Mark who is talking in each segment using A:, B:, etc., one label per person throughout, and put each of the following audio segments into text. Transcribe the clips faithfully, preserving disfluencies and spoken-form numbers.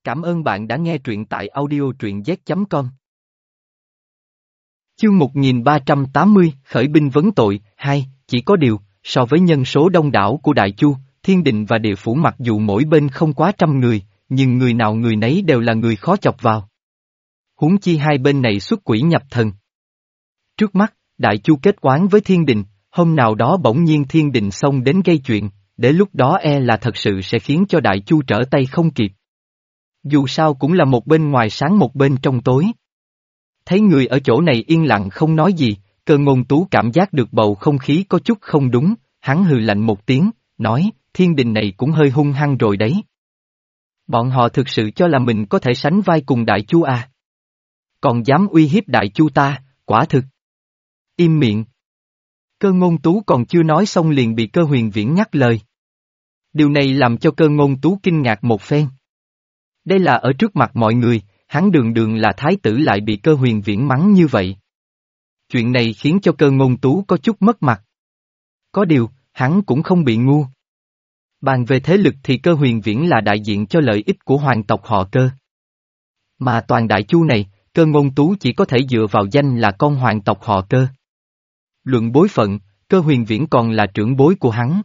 A: Cảm ơn bạn đã nghe truyện tại audio truyện z chấm com. Chương một nghìn ba trăm tám mươi, Khởi binh vấn tội, hai, chỉ có điều, so với nhân số đông đảo của Đại Chu, Thiên Đình và Địa Phủ mặc dù mỗi bên không quá trăm người, nhưng người nào người nấy đều là người khó chọc vào. Huống chi hai bên này xuất quỷ nhập thần. Trước mắt, Đại Chu kết oán với Thiên Đình, hôm nào đó bỗng nhiên Thiên Đình xông đến gây chuyện, để lúc đó e là thật sự sẽ khiến cho Đại Chu trở tay không kịp. Dù sao cũng là một bên ngoài sáng một bên trong tối. Thấy người ở chỗ này yên lặng không nói gì, Cơ Ngôn Tú cảm giác được bầu không khí có chút không đúng, hắn hừ lạnh một tiếng, nói, Thiên Đình này cũng hơi hung hăng rồi đấy. Bọn họ thực sự cho là mình có thể sánh vai cùng Đại Chu à? Còn dám uy hiếp Đại Chu ta, quả thực. Im miệng. Cơ Ngôn Tú còn chưa nói xong liền bị Cơ Huyền Viễn ngắt lời. Điều này làm cho Cơ Ngôn Tú kinh ngạc một phen. Đây là ở trước mặt mọi người, hắn đường đường là thái tử lại bị Cơ Huyền Viễn mắng như vậy. Chuyện này khiến cho Cơ Ngôn Tú có chút mất mặt. Có điều, hắn cũng không bị ngu. Bàn về thế lực thì Cơ Huyền Viễn là đại diện cho lợi ích của hoàng tộc họ Cơ. Mà toàn Đại Chu này, Cơ Ngôn Tú chỉ có thể dựa vào danh là con hoàng tộc họ Cơ. Luận bối phận, Cơ Huyền Viễn còn là trưởng bối của hắn.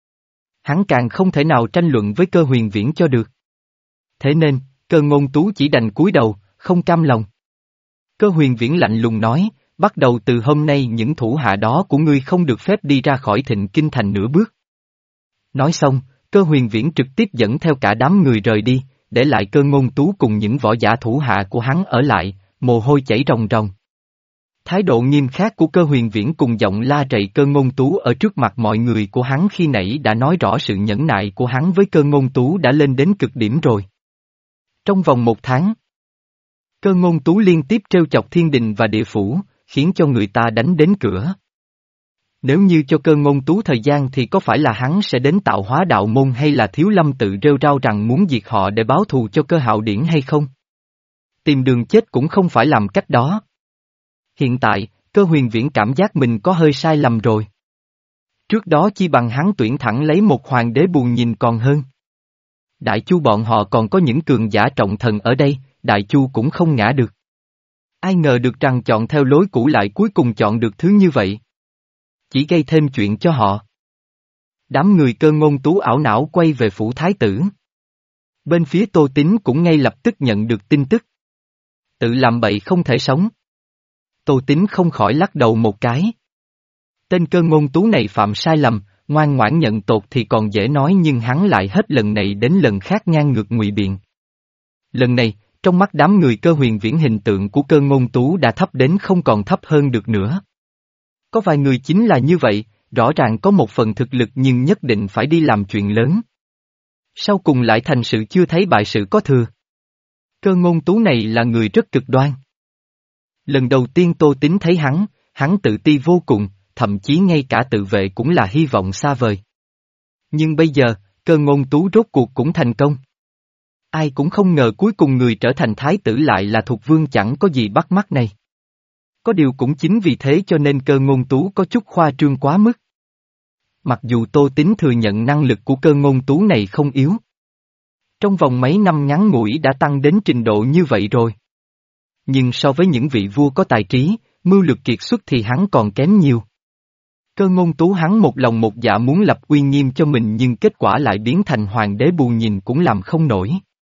A: Hắn càng không thể nào tranh luận với Cơ Huyền Viễn cho được. Thế nên, Cơ Ngôn Tú chỉ đành cúi đầu, không cam lòng. Cơ Huyền Viễn lạnh lùng nói, bắt đầu từ hôm nay những thủ hạ đó của ngươi không được phép đi ra khỏi Thịnh Kinh Thành nửa bước. Nói xong, Cơ Huyền Viễn trực tiếp dẫn theo cả đám người rời đi, để lại Cơ Ngôn Tú cùng những võ giả thủ hạ của hắn ở lại, mồ hôi chảy ròng ròng. Thái độ nghiêm khắc của Cơ Huyền Viễn cùng giọng la rầy Cơ Ngôn Tú ở trước mặt mọi người của hắn khi nãy đã nói rõ sự nhẫn nại của hắn với Cơ Ngôn Tú đã lên đến cực điểm rồi. Trong vòng một tháng, Cơ Ngôn Tú liên tiếp trêu chọc Thiên Đình và Địa Phủ, khiến cho người ta đánh đến cửa. Nếu như cho Cơ Ngôn Tú thời gian thì có phải là hắn sẽ đến Tạo Hóa Đạo Môn hay là Thiếu Lâm tự rêu rao rằng muốn diệt họ để báo thù cho Cơ Hạo Điển hay không? Tìm đường chết cũng không phải làm cách đó. Hiện tại, Cơ Huyền Viễn cảm giác mình có hơi sai lầm rồi. Trước đó chi bằng hắn tuyển thẳng lấy một hoàng đế buồn nhìn còn hơn. Đại Chu bọn họ còn có những cường giả trọng thần ở đây, Đại Chu cũng không ngã được. Ai ngờ được rằng chọn theo lối cũ lại cuối cùng chọn được thứ như vậy. Chỉ gây thêm chuyện cho họ. Đám người Cơ Ngôn Tú ảo não quay về phủ thái tử. Bên phía Tô Tín cũng ngay lập tức nhận được tin tức. Tự làm bậy không thể sống. Tô Tín không khỏi lắc đầu một cái. Tên Cơ Ngôn Tú này phạm sai lầm, ngoan ngoãn nhận tột thì còn dễ nói nhưng hắn lại hết lần này đến lần khác ngang ngược ngụy biện. Lần này, trong mắt đám người Cơ Huyền Viễn hình tượng của Cơ Ngôn Tú đã thấp đến không còn thấp hơn được nữa. Có vài người chính là như vậy, rõ ràng có một phần thực lực nhưng nhất định phải đi làm chuyện lớn. Sau cùng lại thành sự chưa thấy bại sự có thừa. Cơ Ngôn Tú này là người rất cực đoan. Lần đầu tiên Tô Tín thấy hắn, hắn tự ti vô cùng, thậm chí ngay cả tự vệ cũng là hy vọng xa vời. Nhưng bây giờ, Cơ Ngôn Tú rốt cuộc cũng thành công. Ai cũng không ngờ cuối cùng người trở thành thái tử lại là Thục Vương chẳng có gì bắt mắt này. Có điều cũng chính vì thế cho nên Cơ Ngôn Tú có chút khoa trương quá mức. Mặc dù Tô Tín thừa nhận năng lực của Cơ Ngôn Tú này không yếu. Trong vòng mấy năm ngắn ngủi đã tăng đến trình độ như vậy rồi. Nhưng so với những vị vua có tài trí, mưu lược kiệt xuất thì hắn còn kém nhiều. Cơ Ngôn Tú hắn một lòng một dạ muốn lập uy nghiêm cho mình nhưng kết quả lại biến thành hoàng đế buồn nhìn cũng làm không nổi.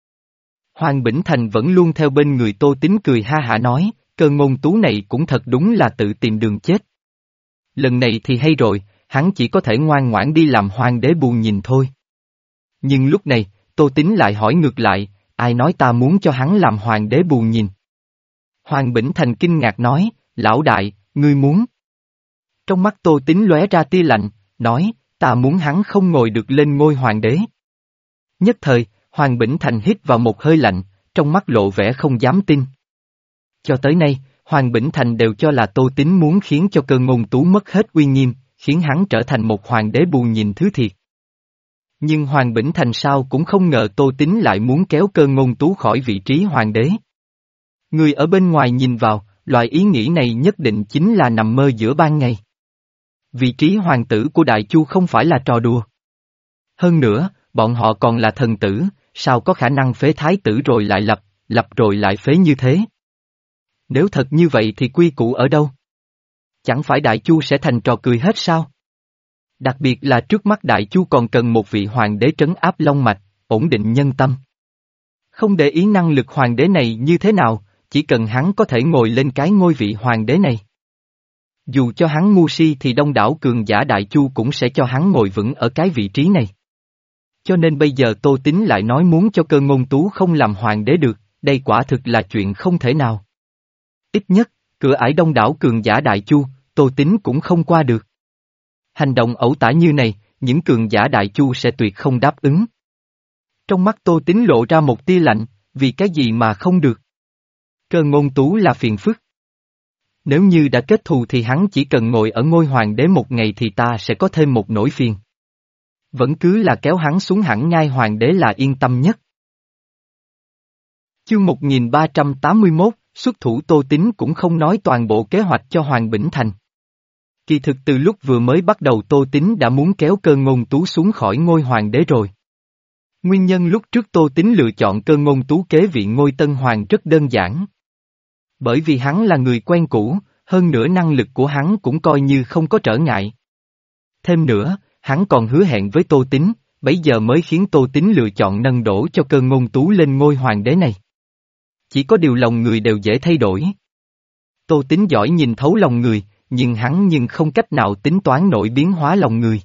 A: Hoàng Bỉnh Thành vẫn luôn theo bên người Tô Tín cười ha hả nói, Cơ Ngôn Tú này cũng thật đúng là tự tìm đường chết. Lần này thì hay rồi, hắn chỉ có thể ngoan ngoãn đi làm hoàng đế buồn nhìn thôi. Nhưng lúc này, Tô Tín lại hỏi ngược lại, ai nói ta muốn cho hắn làm hoàng đế buồn nhìn? Hoàng Bỉnh Thành kinh ngạc nói, lão đại, ngươi muốn. Trong mắt Tô Tín lóe ra tia lạnh, nói, ta muốn hắn không ngồi được lên ngôi hoàng đế. Nhất thời, Hoàng Bỉnh Thành hít vào một hơi lạnh, trong mắt lộ vẻ không dám tin. Cho tới nay, Hoàng Bỉnh Thành đều cho là Tô Tín muốn khiến cho Cơ Ngôn Tú mất hết uy nghiêm, khiến hắn trở thành một hoàng đế buồn nhìn thứ thiệt. Nhưng Hoàng Bỉnh Thành sao cũng không ngờ Tô Tín lại muốn kéo Cơ Ngôn Tú khỏi vị trí hoàng đế. Người ở bên ngoài nhìn vào, loại ý nghĩ này nhất định chính là nằm mơ giữa ban ngày. Vị trí hoàng tử của Đại Chu không phải là trò đùa. Hơn nữa, bọn họ còn là thần tử, sao có khả năng phế thái tử rồi lại lập, lập rồi lại phế như thế? Nếu thật như vậy thì quy củ ở đâu? Chẳng phải Đại Chu sẽ thành trò cười hết sao? Đặc biệt là trước mắt Đại Chu còn cần một vị hoàng đế trấn áp long mạch, ổn định nhân tâm. Không để ý năng lực hoàng đế này như thế nào, chỉ cần hắn có thể ngồi lên cái ngôi vị hoàng đế này. Dù cho hắn ngu si thì đông đảo cường giả Đại Chu cũng sẽ cho hắn ngồi vững ở cái vị trí này. Cho nên bây giờ Tô Tín lại nói muốn cho Cơ Ngôn Tú không làm hoàng đế được, đây quả thực là chuyện không thể nào. Ít nhất, cửa ải đông đảo cường giả Đại Chu, Tô Tín cũng không qua được. Hành động ẩu tả như này, những cường giả Đại Chu sẽ tuyệt không đáp ứng. Trong mắt Tô Tín lộ ra một tia lạnh, vì cái gì mà không được? Cơ Ngôn Tú là phiền phức. Nếu như đã kết thù thì hắn chỉ cần ngồi ở ngôi hoàng đế một ngày thì ta sẽ có thêm một nỗi phiền. Vẫn cứ là kéo hắn xuống hẳn ngai hoàng đế là yên tâm nhất. Chương một nghìn ba trăm tám mươi mốt, xuất thủ Tô Tín cũng không nói toàn bộ kế hoạch cho Hoàng Bỉnh Thành. Kỳ thực từ lúc vừa mới bắt đầu Tô Tín đã muốn kéo Cơ Ngôn Tú xuống khỏi ngôi hoàng đế rồi. Nguyên nhân lúc trước Tô Tín lựa chọn Cơ Ngôn Tú kế vị ngôi tân hoàng rất đơn giản. Bởi vì hắn là người quen cũ, hơn nữa năng lực của hắn cũng coi như không có trở ngại. Thêm nữa, hắn còn hứa hẹn với Tô Tín, bấy giờ mới khiến Tô Tín lựa chọn nâng đổ cho Cơ Ngôn Tú lên ngôi hoàng đế này. Chỉ có điều lòng người đều dễ thay đổi. Tô Tín giỏi nhìn thấu lòng người, nhưng hắn nhưng không cách nào tính toán nổi biến hóa lòng người.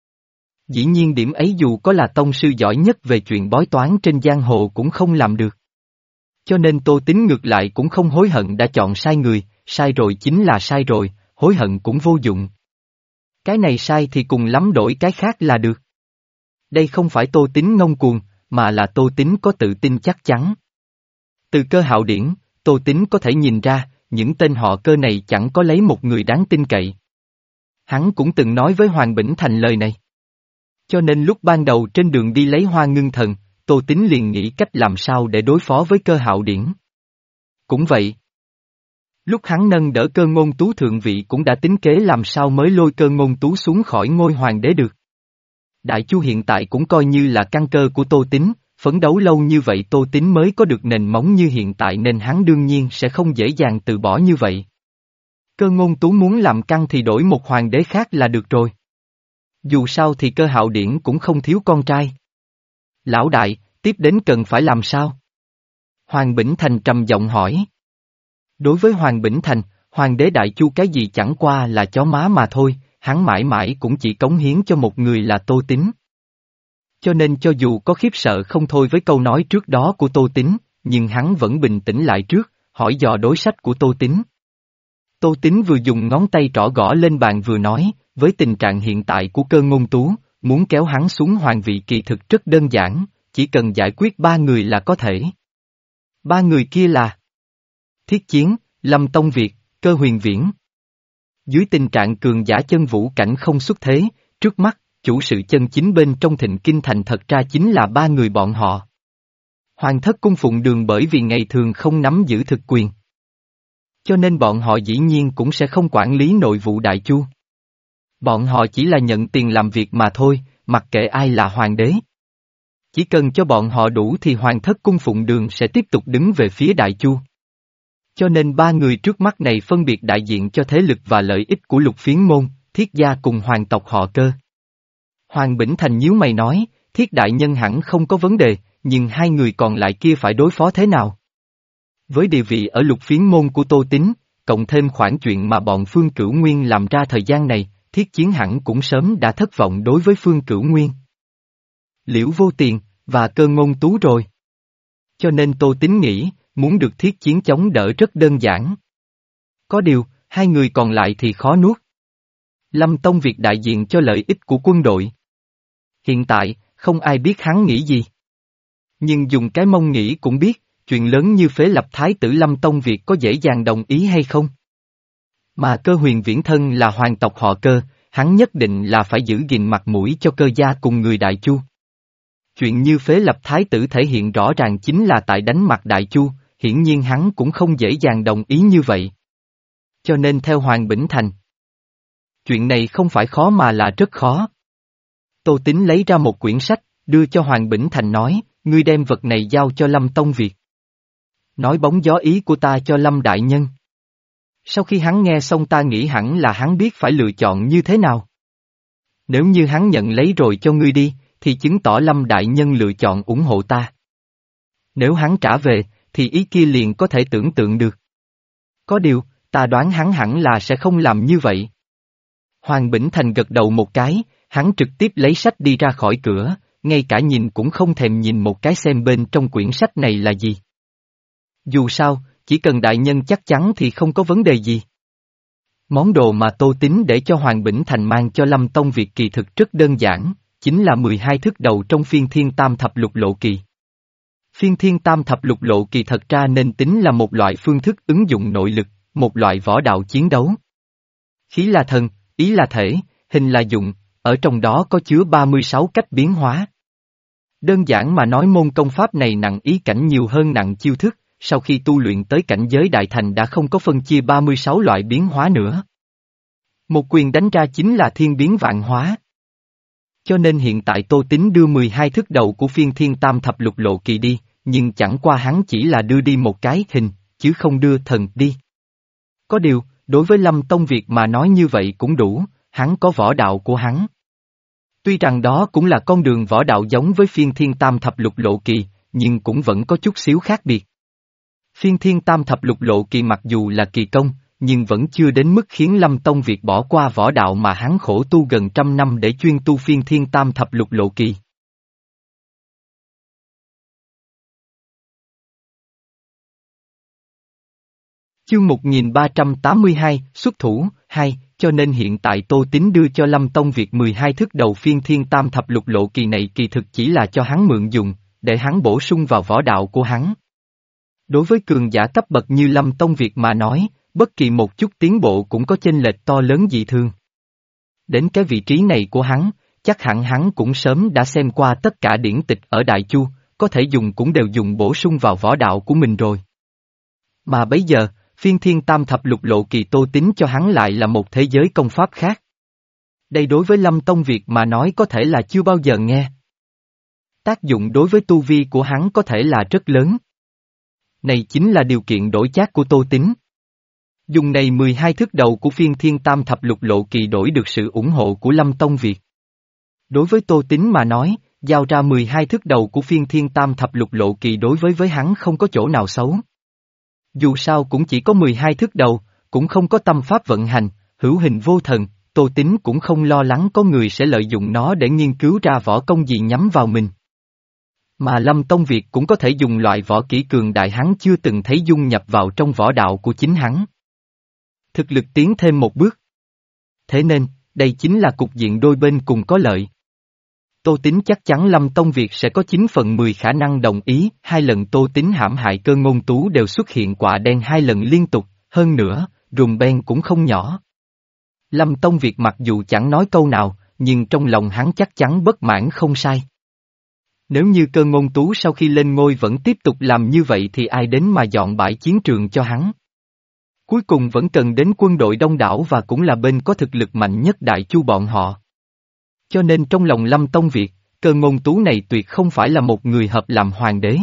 A: Dĩ nhiên điểm ấy dù có là tông sư giỏi nhất về chuyện bói toán trên giang hồ cũng không làm được. Cho nên Tô Tín ngược lại cũng không hối hận đã chọn sai người, sai rồi chính là sai rồi, hối hận cũng vô dụng. Cái này sai thì cùng lắm đổi cái khác là được. Đây không phải Tô Tín ngông cuồng, mà là Tô Tín có tự tin chắc chắn. Từ Cơ Hạo Điển, Tô Tín có thể nhìn ra, những tên họ Cơ này chẳng có lấy một người đáng tin cậy. Hắn cũng từng nói với Hoàng Bỉnh Thành lời này. Cho nên lúc ban đầu trên đường đi lấy Hoa Ngưng Thần, Tô Tín liền nghĩ cách làm sao để đối phó với Cơ Hạo Điển. Cũng vậy. Lúc hắn nâng đỡ Cơ Ngôn Tú thượng vị cũng đã tính kế làm sao mới lôi Cơ Ngôn Tú xuống khỏi ngôi hoàng đế được. Đại Chu hiện tại cũng coi như là căn cơ của Tô Tín, phấn đấu lâu như vậy Tô Tín mới có được nền móng như hiện tại nên hắn đương nhiên sẽ không dễ dàng từ bỏ như vậy. Cơ Ngôn Tú muốn làm căn thì đổi một hoàng đế khác là được rồi. Dù sao thì Cơ Hạo Điển cũng không thiếu con trai. Lão đại, tiếp đến cần phải làm sao? Hoàng Bỉnh Thành trầm giọng hỏi. Đối với Hoàng Bỉnh Thành, hoàng đế Đại Chu cái gì chẳng qua là chó má mà thôi, hắn mãi mãi cũng chỉ cống hiến cho một người là Tô Tín. Cho nên cho dù có khiếp sợ không thôi với câu nói trước đó của Tô Tín, nhưng hắn vẫn bình tĩnh lại trước, hỏi dò đối sách của Tô Tín. Tô Tín vừa dùng ngón tay trỏ gõ lên bàn vừa nói, với tình trạng hiện tại của Cơ Ngôn Tú, muốn kéo hắn xuống hoàng vị kỳ thực rất đơn giản, chỉ cần giải quyết ba người là có thể. Ba người kia là Thiết Chiến, Lâm Tông Việt, Cơ Huyền Viễn. Dưới tình trạng cường giả chân vũ cảnh không xuất thế, trước mắt, chủ sự chân chính bên trong Thịnh Kinh Thành thật ra chính là ba người bọn họ. Hoàng thất cung phụng Đường bởi vì ngày thường không nắm giữ thực quyền. Cho nên bọn họ dĩ nhiên cũng sẽ không quản lý nội vụ Đại Chu. Bọn họ chỉ là nhận tiền làm việc mà thôi, mặc kệ ai là hoàng đế. Chỉ cần cho bọn họ đủ thì Hoàng thất cung phụng Đường sẽ tiếp tục đứng về phía Đại Chu. Cho nên ba người trước mắt này phân biệt đại diện cho thế lực và lợi ích của Lục Phiến Môn, Thiết gia cùng hoàng tộc họ Cơ. Hoàng Bỉnh Thành nhíu mày nói, Thiết đại nhân hẳn không có vấn đề, nhưng hai người còn lại kia phải đối phó thế nào? Với địa vị ở Lục Phiến Môn của Tô Tín, cộng thêm khoản chuyện mà bọn Phương Cửu Nguyên làm ra thời gian này, Thiết Chiến hẳn cũng sớm đã thất vọng đối với Phương Cửu Nguyên, Liễu Vô Tiền, và Cơ Ngôn Tú rồi. Cho nên Tô Tín nghĩ, muốn được Thiết Chiến chống đỡ rất đơn giản. Có điều, hai người còn lại thì khó nuốt. Lâm Tông Việt đại diện cho lợi ích của quân đội. Hiện tại, không ai biết hắn nghĩ gì. Nhưng dùng cái mông nghĩ cũng biết, chuyện lớn như phế lập Thái tử Lâm Tông Việt có dễ dàng đồng ý hay không. Mà Cơ Huyền Viễn thân là hoàng tộc họ Cơ, hắn nhất định là phải giữ gìn mặt mũi cho Cơ gia cùng người Đại Chu. Chuyện như phế lập Thái tử thể hiện rõ ràng chính là tại đánh mặt Đại Chu, hiển nhiên hắn cũng không dễ dàng đồng ý như vậy. Cho nên theo Hoàng Bỉnh Thành, chuyện này không phải khó mà là rất khó. Tô Tín lấy ra một quyển sách, đưa cho Hoàng Bỉnh Thành nói, ngươi đem vật này giao cho Lâm Tông Việt. Nói bóng gió ý của ta cho Lâm Đại Nhân. Sau khi hắn nghe xong ta nghĩ hẳn là hắn biết phải lựa chọn như thế nào. Nếu như hắn nhận lấy rồi cho ngươi đi, thì chứng tỏ Lâm Đại Nhân lựa chọn ủng hộ ta. Nếu hắn trả về, thì ý kia liền có thể tưởng tượng được. Có điều, ta đoán hắn hẳn là sẽ không làm như vậy. Hoàng Bỉnh Thành gật đầu một cái, hắn trực tiếp lấy sách đi ra khỏi cửa, ngay cả nhìn cũng không thèm nhìn một cái xem bên trong quyển sách này là gì. Dù sao, chỉ cần đại nhân chắc chắn thì không có vấn đề gì. Món đồ mà Tô Tín để cho Hoàng Bỉnh Thành mang cho Lâm Tông Việt kỳ thực rất đơn giản, chính là mười hai thước đầu trong phiên thiên tam thập lục lộ kỳ. Phiên thiên tam thập lục lộ kỳ thật ra nên tính là một loại phương thức ứng dụng nội lực, một loại võ đạo chiến đấu. Khí là thần, ý là thể, hình là dụng, ở trong đó có chứa ba mươi sáu cách biến hóa. Đơn giản mà nói môn công pháp này nặng ý cảnh nhiều hơn nặng chiêu thức, sau khi tu luyện tới cảnh giới đại thành đã không có phân chia ba mươi sáu loại biến hóa nữa. Một quyền đánh ra chính là thiên biến vạn hóa. Cho nên hiện tại Tô Tín đưa mười hai thức đầu của phiên thiên tam thập lục lộ kỳ đi, nhưng chẳng qua hắn chỉ là đưa đi một cái hình, chứ không đưa thần đi. Có điều, đối với Lâm Tông Việt mà nói như vậy cũng đủ, hắn có võ đạo của hắn. Tuy rằng đó cũng là con đường võ đạo giống với phiên thiên tam thập lục lộ kỳ, nhưng cũng vẫn có chút xíu khác biệt. Phiên thiên tam thập lục lộ kỳ mặc dù là kỳ công, nhưng vẫn chưa đến mức khiến Lâm Tông Việt bỏ qua võ đạo mà hắn khổ tu gần trăm năm để chuyên tu phiên thiên tam thập lục lộ kỳ. Chương một nghìn ba trăm tám mươi hai, xuất thủ, hai, cho nên hiện tại Tô Tín đưa cho Lâm Tông Việt mười hai thức đầu phiên thiên tam thập lục lộ kỳ này kỳ thực chỉ là cho hắn mượn dùng, để hắn bổ sung vào võ đạo của hắn. Đối với cường giả cấp bậc như Lâm Tông Việt mà nói, bất kỳ một chút tiến bộ cũng có chênh lệch to lớn dị thường. Đến cái vị trí này của hắn, chắc hẳn hắn cũng sớm đã xem qua tất cả điển tịch ở Đại Chu, có thể dùng cũng đều dùng bổ sung vào võ đạo của mình rồi. Mà bấy giờ, phiên thiên tam thập lục lộ kỳ Tô Tín cho hắn lại là một thế giới công pháp khác. Đây đối với Lâm Tông Việt mà nói có thể là chưa bao giờ nghe. Tác dụng đối với tu vi của hắn có thể là rất lớn. Này chính là điều kiện đổi chác của Tô Tín. Dùng này mười hai thức đầu của phiên thiên tam thập lục lộ kỳ đổi được sự ủng hộ của Lâm Tông Việt. Đối với Tô Tín mà nói, giao ra mười hai thức đầu của phiên thiên tam thập lục lộ kỳ đối với với hắn không có chỗ nào xấu. Dù sao cũng chỉ có mười hai thức đầu, cũng không có tâm pháp vận hành, hữu hình vô thần, Tô Tín cũng không lo lắng có người sẽ lợi dụng nó để nghiên cứu ra võ công gì nhắm vào mình. Mà Lâm Tông Việt cũng có thể dùng loại võ kỹ cường đại hắn chưa từng thấy dung nhập vào trong võ đạo của chính hắn. Thực lực tiến thêm một bước. Thế nên, đây chính là cục diện đôi bên cùng có lợi. Tô Tín chắc chắn Lâm Tông Việt sẽ có chín phần mười khả năng đồng ý, hai lần Tô Tín hãm hại Cơ Ngôn Tú đều xuất hiện quả đen hai lần liên tục, hơn nữa, rùm ben cũng không nhỏ. Lâm Tông Việt mặc dù chẳng nói câu nào, nhưng trong lòng hắn chắc chắn bất mãn không sai. Nếu như Cơ Ngôn Tú sau khi lên ngôi vẫn tiếp tục làm như vậy thì ai đến mà dọn bãi chiến trường cho hắn. Cuối cùng vẫn cần đến quân đội đông đảo và cũng là bên có thực lực mạnh nhất Đại Chu bọn họ. Cho nên trong lòng Lâm Tông Việt, Cơ Ngôn Tú này tuyệt không phải là một người hợp làm hoàng đế.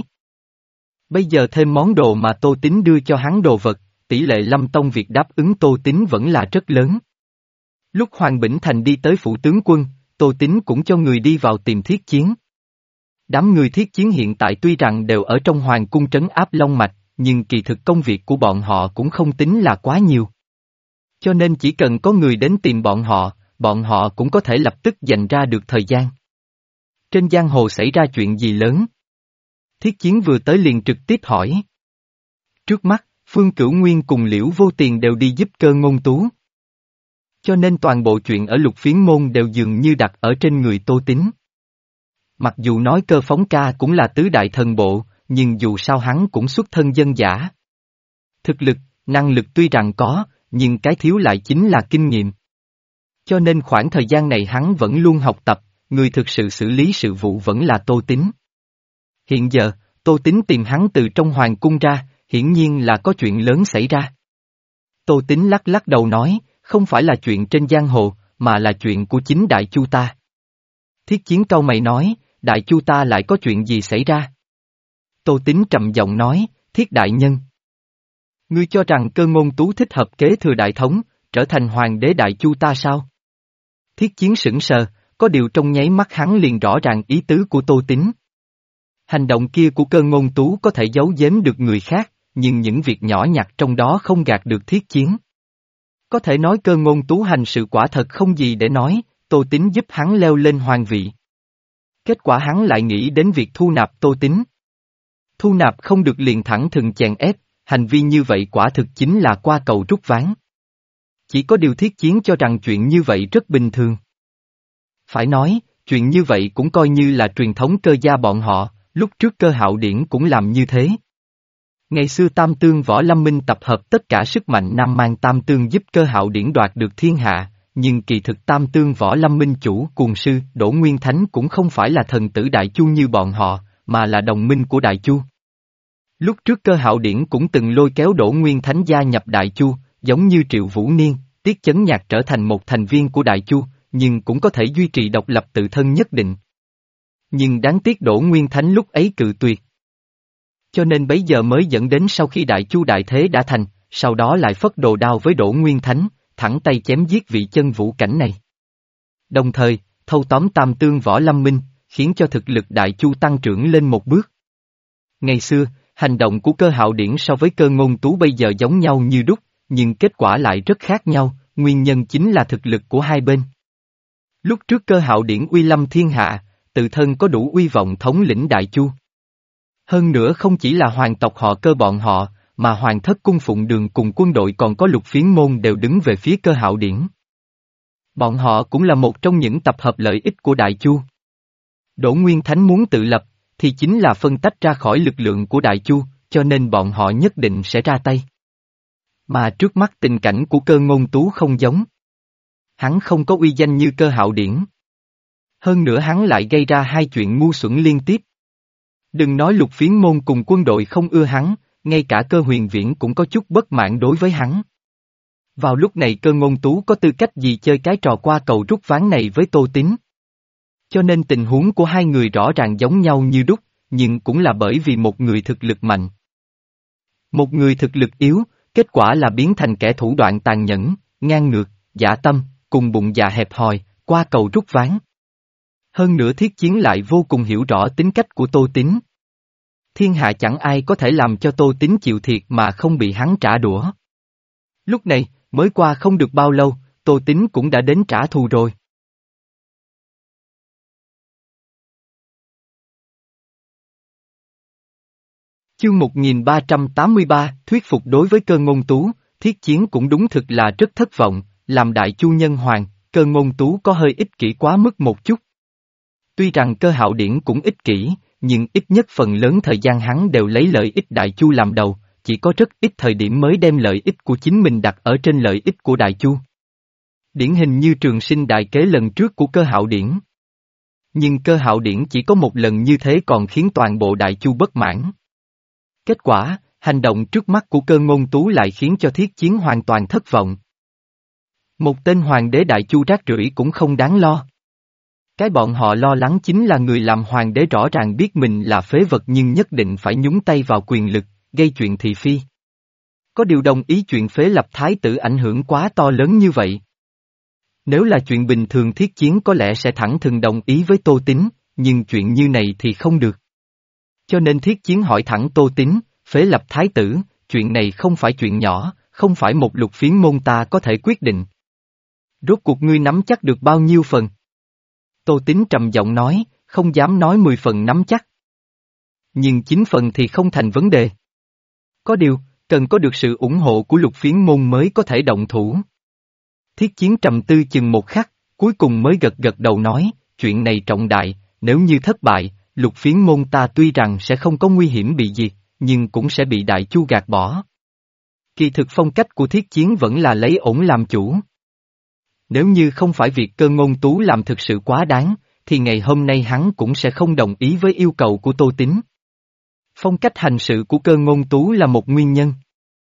A: Bây giờ thêm món đồ mà Tô Tín đưa cho hắn đồ vật, tỷ lệ Lâm Tông Việt đáp ứng Tô Tín vẫn là rất lớn. Lúc Hoàng Bỉnh Thành đi tới phủ tướng quân, Tô Tín cũng cho người đi vào tìm Thiết Chiến. Đám người Thiết Chiến hiện tại tuy rằng đều ở trong hoàng cung trấn áp Long Mạch, nhưng kỳ thực công việc của bọn họ cũng không tính là quá nhiều. Cho nên chỉ cần có người đến tìm bọn họ, bọn họ cũng có thể lập tức dành ra được thời gian. Trên giang hồ xảy ra chuyện gì lớn? Thiết Chiến vừa tới liền trực tiếp hỏi. Trước mắt, Phương Cửu Nguyên cùng Liễu Vô Tiền đều đi giúp Cơ Ngôn Tú. Cho nên toàn bộ chuyện ở Lục Phiến Môn đều dường như đặt ở trên người Tô Tín. Mặc dù nói Cơ Phóng Ca cũng là tứ đại thần bộ, nhưng dù sao hắn cũng xuất thân dân giả. Thực lực, năng lực tuy rằng có, nhưng cái thiếu lại chính là kinh nghiệm. Cho nên khoảng thời gian này hắn vẫn luôn học tập, người thực sự xử lý sự vụ vẫn là Tô Tín. Hiện giờ, Tô Tín tìm hắn từ trong hoàng cung ra, hiển nhiên là có chuyện lớn xảy ra. Tô Tín lắc lắc đầu nói, không phải là chuyện trên giang hồ, mà là chuyện của chính Đại Chu ta. Thiết Chiến cau mày nói, đại chu ta lại có chuyện gì xảy ra? Tô Tín trầm giọng nói, Thiết đại nhân. Ngươi cho rằng Cơ Ngôn Tú thích hợp kế thừa đại thống, trở thành hoàng đế đại chu ta sao? Thiết Chiến sững sờ, có điều trong nháy mắt hắn liền rõ ràng ý tứ của Tô Tín. Hành động kia của Cơ Ngôn Tú có thể giấu giếm được người khác, nhưng những việc nhỏ nhặt trong đó không gạt được Thiết Chiến. Có thể nói Cơ Ngôn Tú hành sự quả thật không gì để nói, Tô Tín giúp hắn leo lên hoàng vị. Kết quả hắn lại nghĩ đến việc thu nạp Tô Tín. Thu nạp không được liền thẳng thừng chèn ép, hành vi như vậy quả thực chính là qua cầu rút ván. Chỉ có điều Thiết Chiến cho rằng chuyện như vậy rất bình thường. Phải nói, chuyện như vậy cũng coi như là truyền thống Cơ gia bọn họ, lúc trước Cơ Hạo Điển cũng làm như thế. Ngày xưa Tam Tương Võ Lâm Minh tập hợp tất cả sức mạnh Nam Mang Tam Tương giúp Cơ Hạo Điển đoạt được thiên hạ, nhưng kỳ thực Tam Tương Võ Lâm Minh chủ cuồng sư Đỗ Nguyên Thánh cũng không phải là thần tử Đại Chu như bọn họ, mà là đồng minh của Đại Chu. Lúc trước Cơ Hạo Điển cũng từng lôi kéo Đỗ Nguyên Thánh gia nhập Đại Chu, giống như Triệu Vũ Niên, Tiết Chấn Nhạc trở thành một thành viên của Đại Chu, nhưng cũng có thể duy trì độc lập tự thân nhất định. Nhưng đáng tiếc Đỗ Nguyên Thánh lúc ấy cự tuyệt. Cho nên bấy giờ mới dẫn đến sau khi Đại Chu đại thế đã thành, sau đó lại phất đồ đao với Đỗ Nguyên Thánh, thẳng tay chém giết vị chân vũ cảnh này. Đồng thời, thâu tóm Tam Tương Võ Lâm Minh, khiến cho thực lực Đại Chu tăng trưởng lên một bước. Ngày xưa, hành động của Cơ Hạo Điển so với Cơ Ngôn Tú bây giờ giống nhau như đúc, nhưng kết quả lại rất khác nhau, nguyên nhân chính là thực lực của hai bên. Lúc trước Cơ Hạo Điển uy lâm thiên hạ, tự thân có đủ uy vọng thống lĩnh Đại Chu. Hơn nữa không chỉ là hoàng tộc họ Cơ bọn họ, mà hoàng thất cung phụng đường cùng quân đội còn có Lục Phiến môn đều đứng về phía Cơ Hạo Điển. Bọn họ cũng là một trong những tập hợp lợi ích của Đại Chu. Đỗ Nguyên Thánh muốn tự lập, thì chính là phân tách ra khỏi lực lượng của Đại Chu, cho nên bọn họ nhất định sẽ ra tay. Mà trước mắt tình cảnh của Cơ Ngôn Tú không giống. Hắn không có uy danh như Cơ Hạo Điển. Hơn nữa hắn lại gây ra hai chuyện ngu xuẩn liên tiếp. Đừng nói Lục Phiến môn cùng quân đội không ưa hắn, ngay cả Cơ Huyền Viễn cũng có chút bất mãn đối với hắn. Vào lúc này Cơ Ngôn Tú có tư cách gì chơi cái trò qua cầu rút ván này với Tô Tín. Cho nên tình huống của hai người rõ ràng giống nhau như đúc, nhưng cũng là bởi vì một người thực lực mạnh. Một người thực lực yếu, kết quả là biến thành kẻ thủ đoạn tàn nhẫn, ngang ngược, dã tâm, cùng bụng dạ hẹp hòi, qua cầu rút ván. Hơn nữa Thiết Chiến lại vô cùng hiểu rõ tính cách của Tô Tín. Thiên hạ chẳng ai có thể làm cho Tô Tín chịu thiệt mà không bị hắn trả đũa. Lúc này, mới qua không được bao lâu, Tô Tín cũng đã đến trả thù rồi. Chương một nghìn ba trăm tám mươi ba, thuyết phục đối với Cơ Ngôn Tú, Thiết Chiến cũng đúng thực là rất thất vọng, làm Đại Chu nhân hoàng, Cơ Ngôn Tú có hơi ích kỷ quá mức một chút. Tuy rằng Cơ Hạo Điển cũng ích kỷ, nhưng ít nhất phần lớn thời gian hắn đều lấy lợi ích Đại Chu làm đầu, chỉ có rất ít thời điểm mới đem lợi ích của chính mình đặt ở trên lợi ích của Đại Chu. Điển hình như Trường Sinh đại kế lần trước của Cơ Hạo Điển. Nhưng Cơ Hạo Điển chỉ có một lần như thế còn khiến toàn bộ Đại Chu bất mãn. Kết quả, hành động trước mắt của Cơ Ngôn Tú lại khiến cho Thiết Chiến hoàn toàn thất vọng. Một tên hoàng đế Đại Chu rác rưởi cũng không đáng lo. Cái bọn họ lo lắng chính là người làm hoàng đế rõ ràng biết mình là phế vật nhưng nhất định phải nhúng tay vào quyền lực, gây chuyện thị phi. Có điều đồng ý chuyện phế lập thái tử ảnh hưởng quá to lớn như vậy. Nếu là chuyện bình thường Thiết Chiến có lẽ sẽ thẳng thừng đồng ý với Tô Tín, nhưng chuyện như này thì không được. Cho nên Thiết Chiến hỏi thẳng Tô Tín, phế lập thái tử, chuyện này không phải chuyện nhỏ, không phải một Lục Phiến môn ta có thể quyết định. Rốt cuộc ngươi nắm chắc được bao nhiêu phần? Tô Tín trầm giọng nói, không dám nói mười phần nắm chắc. Nhưng chín phần thì không thành vấn đề. Có điều, cần có được sự ủng hộ của Lục Phiến môn mới có thể động thủ. Thiết Chiến trầm tư chừng một khắc, cuối cùng mới gật gật đầu nói, chuyện này trọng đại, nếu như thất bại, Lục Phiến môn ta tuy rằng sẽ không có nguy hiểm bị diệt, nhưng cũng sẽ bị Đại Chu gạt bỏ. Kỳ thực phong cách của Thiết Chiến vẫn là lấy ổn làm chủ. Nếu như không phải việc Cơ Ngôn Tú làm thực sự quá đáng, thì ngày hôm nay hắn cũng sẽ không đồng ý với yêu cầu của Tô Tín. Phong cách hành sự của Cơ Ngôn Tú là một nguyên nhân.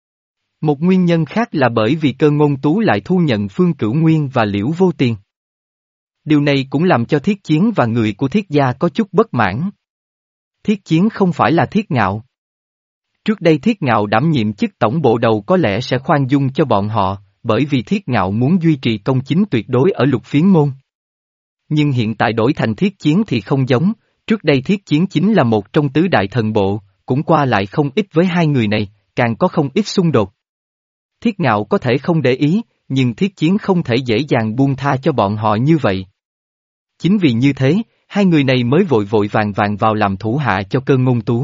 A: Một nguyên nhân khác là bởi vì Cơ Ngôn Tú lại thu nhận Phương Cửu Nguyên và Liễu Vô Tiền. Điều này cũng làm cho Thiết Chiến và người của Thiết gia có chút bất mãn. Thiết Chiến không phải là Thiết Ngạo. Trước đây Thiết Ngạo đảm nhiệm chức tổng bộ đầu có lẽ sẽ khoan dung cho bọn họ, bởi vì Thiết Ngạo muốn duy trì công chính tuyệt đối ở Lục Phiến môn. Nhưng hiện tại đổi thành Thiết Chiến thì không giống, trước đây Thiết Chiến chính là một trong tứ đại thần bộ, cũng qua lại không ít với hai người này, càng có không ít xung đột. Thiết Ngạo có thể không để ý, nhưng Thiết Chiến không thể dễ dàng buông tha cho bọn họ như vậy. Chính vì như thế, hai người này mới vội vội vàng vàng vào làm thủ hạ cho Cơ Ngôn Tú.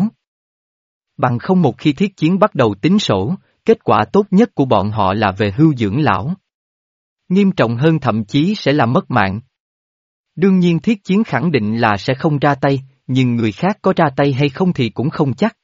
A: Bằng không một khi Thiết Chiến bắt đầu tính sổ, kết quả tốt nhất của bọn họ là về hưu dưỡng lão. Nghiêm trọng hơn thậm chí sẽ là mất mạng. Đương nhiên Thiết Chiến khẳng định là sẽ không ra tay, nhưng người khác có ra tay hay không thì cũng không chắc.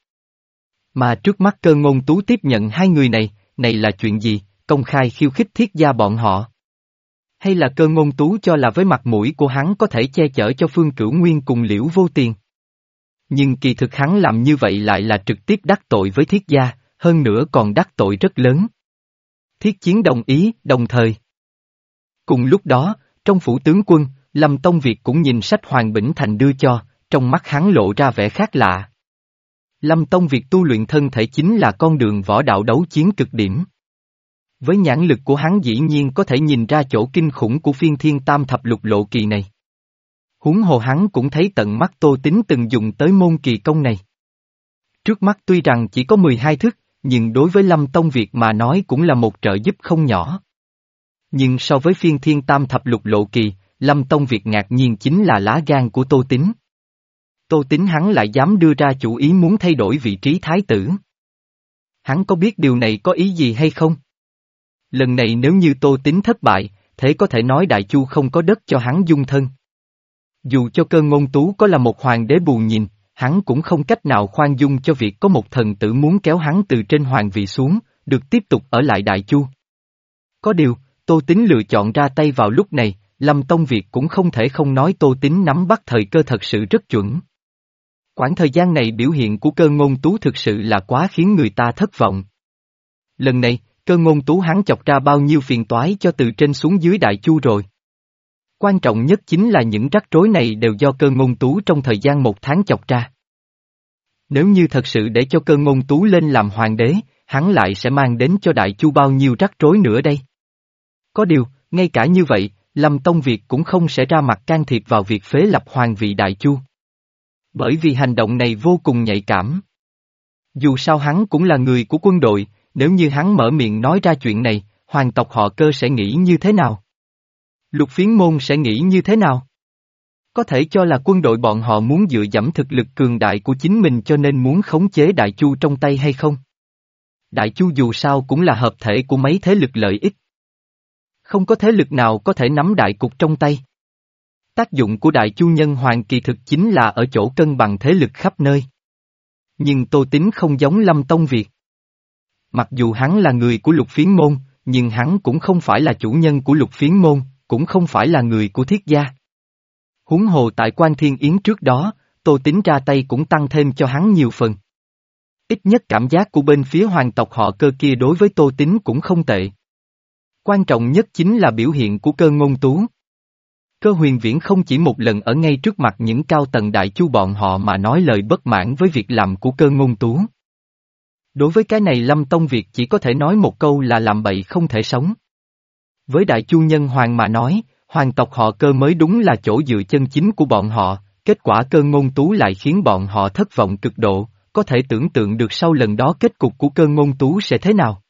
A: Mà trước mắt Cơ Ngôn Tú tiếp nhận hai người này, này là chuyện gì, công khai khiêu khích Thiết gia bọn họ? Hay là Cơ Ngôn Tú cho là với mặt mũi của hắn có thể che chở cho Phương Cửu Nguyên cùng Liễu Vô Tiền? Nhưng kỳ thực hắn làm như vậy lại là trực tiếp đắc tội với Thiết gia, hơn nữa còn đắc tội rất lớn. Thiết Chiến đồng ý, đồng thời. Cùng lúc đó, trong phủ tướng quân, Lâm Tông Việt cũng nhìn sách Hoàng Bỉnh Thành đưa cho, trong mắt hắn lộ ra vẻ khác lạ. Lâm Tông Việt tu luyện thân thể chính là con đường võ đạo đấu chiến cực điểm. Với nhãn lực của hắn dĩ nhiên có thể nhìn ra chỗ kinh khủng của phiên thiên tam thập lục lộ kỳ này. Huống hồ hắn cũng thấy tận mắt Tô Tín từng dùng tới môn kỳ công này. Trước mắt tuy rằng chỉ có mười hai thức, nhưng đối với Lâm Tông Việt mà nói cũng là một trợ giúp không nhỏ. Nhưng so với phiên thiên tam thập lục lộ kỳ, Lâm Tông Việt ngạc nhiên chính là lá gan của Tô Tín. Tô Tín hắn lại dám đưa ra chủ ý muốn thay đổi vị trí thái tử. Hắn có biết điều này có ý gì hay không? Lần này nếu như Tô Tín thất bại, thế có thể nói Đại Chu không có đất cho hắn dung thân. Dù cho Cơ Ngôn Tú có là một hoàng đế bù nhìn, hắn cũng không cách nào khoan dung cho việc có một thần tử muốn kéo hắn từ trên hoàng vị xuống, được tiếp tục ở lại Đại Chu. Có điều, Tô Tín lựa chọn ra tay vào lúc này, Lâm Tông Việt cũng không thể không nói Tô Tín nắm bắt thời cơ thật sự rất chuẩn. Quãng thời gian này biểu hiện của Cơ Ngôn Tú thực sự là quá khiến người ta thất vọng. Lần này, Cơ Ngôn Tú hắn chọc ra bao nhiêu phiền toái cho từ trên xuống dưới Đại Chu rồi. Quan trọng nhất chính là những rắc rối này đều do Cơ Ngôn Tú trong thời gian một tháng chọc ra. Nếu như thật sự để cho Cơ Ngôn Tú lên làm hoàng đế, hắn lại sẽ mang đến cho Đại Chu bao nhiêu rắc rối nữa đây. Có điều, ngay cả như vậy, Lâm Tông Việt cũng không sẽ ra mặt can thiệp vào việc phế lập hoàng vị Đại Chu. Bởi vì hành động này vô cùng nhạy cảm. Dù sao hắn cũng là người của quân đội, nếu như hắn mở miệng nói ra chuyện này, hoàng tộc họ Cơ sẽ nghĩ như thế nào? Lục Phiến môn sẽ nghĩ như thế nào? Có thể cho là quân đội bọn họ muốn dựa dẫm thực lực cường đại của chính mình cho nên muốn khống chế Đại Chu trong tay hay không? Đại Chu dù sao cũng là hợp thể của mấy thế lực lợi ích. Không có thế lực nào có thể nắm đại cục trong tay. Tác dụng của Đại Chu Nhân Hoàng kỳ thực chính là ở chỗ cân bằng thế lực khắp nơi. Nhưng Tô Tín không giống Lâm Tông Việt. Mặc dù hắn là người của Lục Phiến môn, nhưng hắn cũng không phải là chủ nhân của Lục Phiến môn, cũng không phải là người của Thiết gia. Huống hồ tại Quan Thiên Yến trước đó, Tô Tín ra tay cũng tăng thêm cho hắn nhiều phần. Ít nhất cảm giác của bên phía hoàng tộc họ Cơ kia đối với Tô Tín cũng không tệ. Quan trọng nhất chính là biểu hiện của Cơ Ngôn Tú. Cơ Huyền Viễn không chỉ một lần ở ngay trước mặt những cao tầng Đại Chu bọn họ mà nói lời bất mãn với việc làm của Cơ Ngôn Tú. Đối với cái này Lâm Tông Việt chỉ có thể nói một câu là làm bậy không thể sống. Với Đại Chu Nhân Hoàng mà nói, hoàng tộc họ Cơ mới đúng là chỗ dựa chân chính của bọn họ, kết quả Cơ Ngôn Tú lại khiến bọn họ thất vọng cực độ, có thể tưởng tượng được sau lần đó kết cục của Cơ Ngôn Tú sẽ thế nào.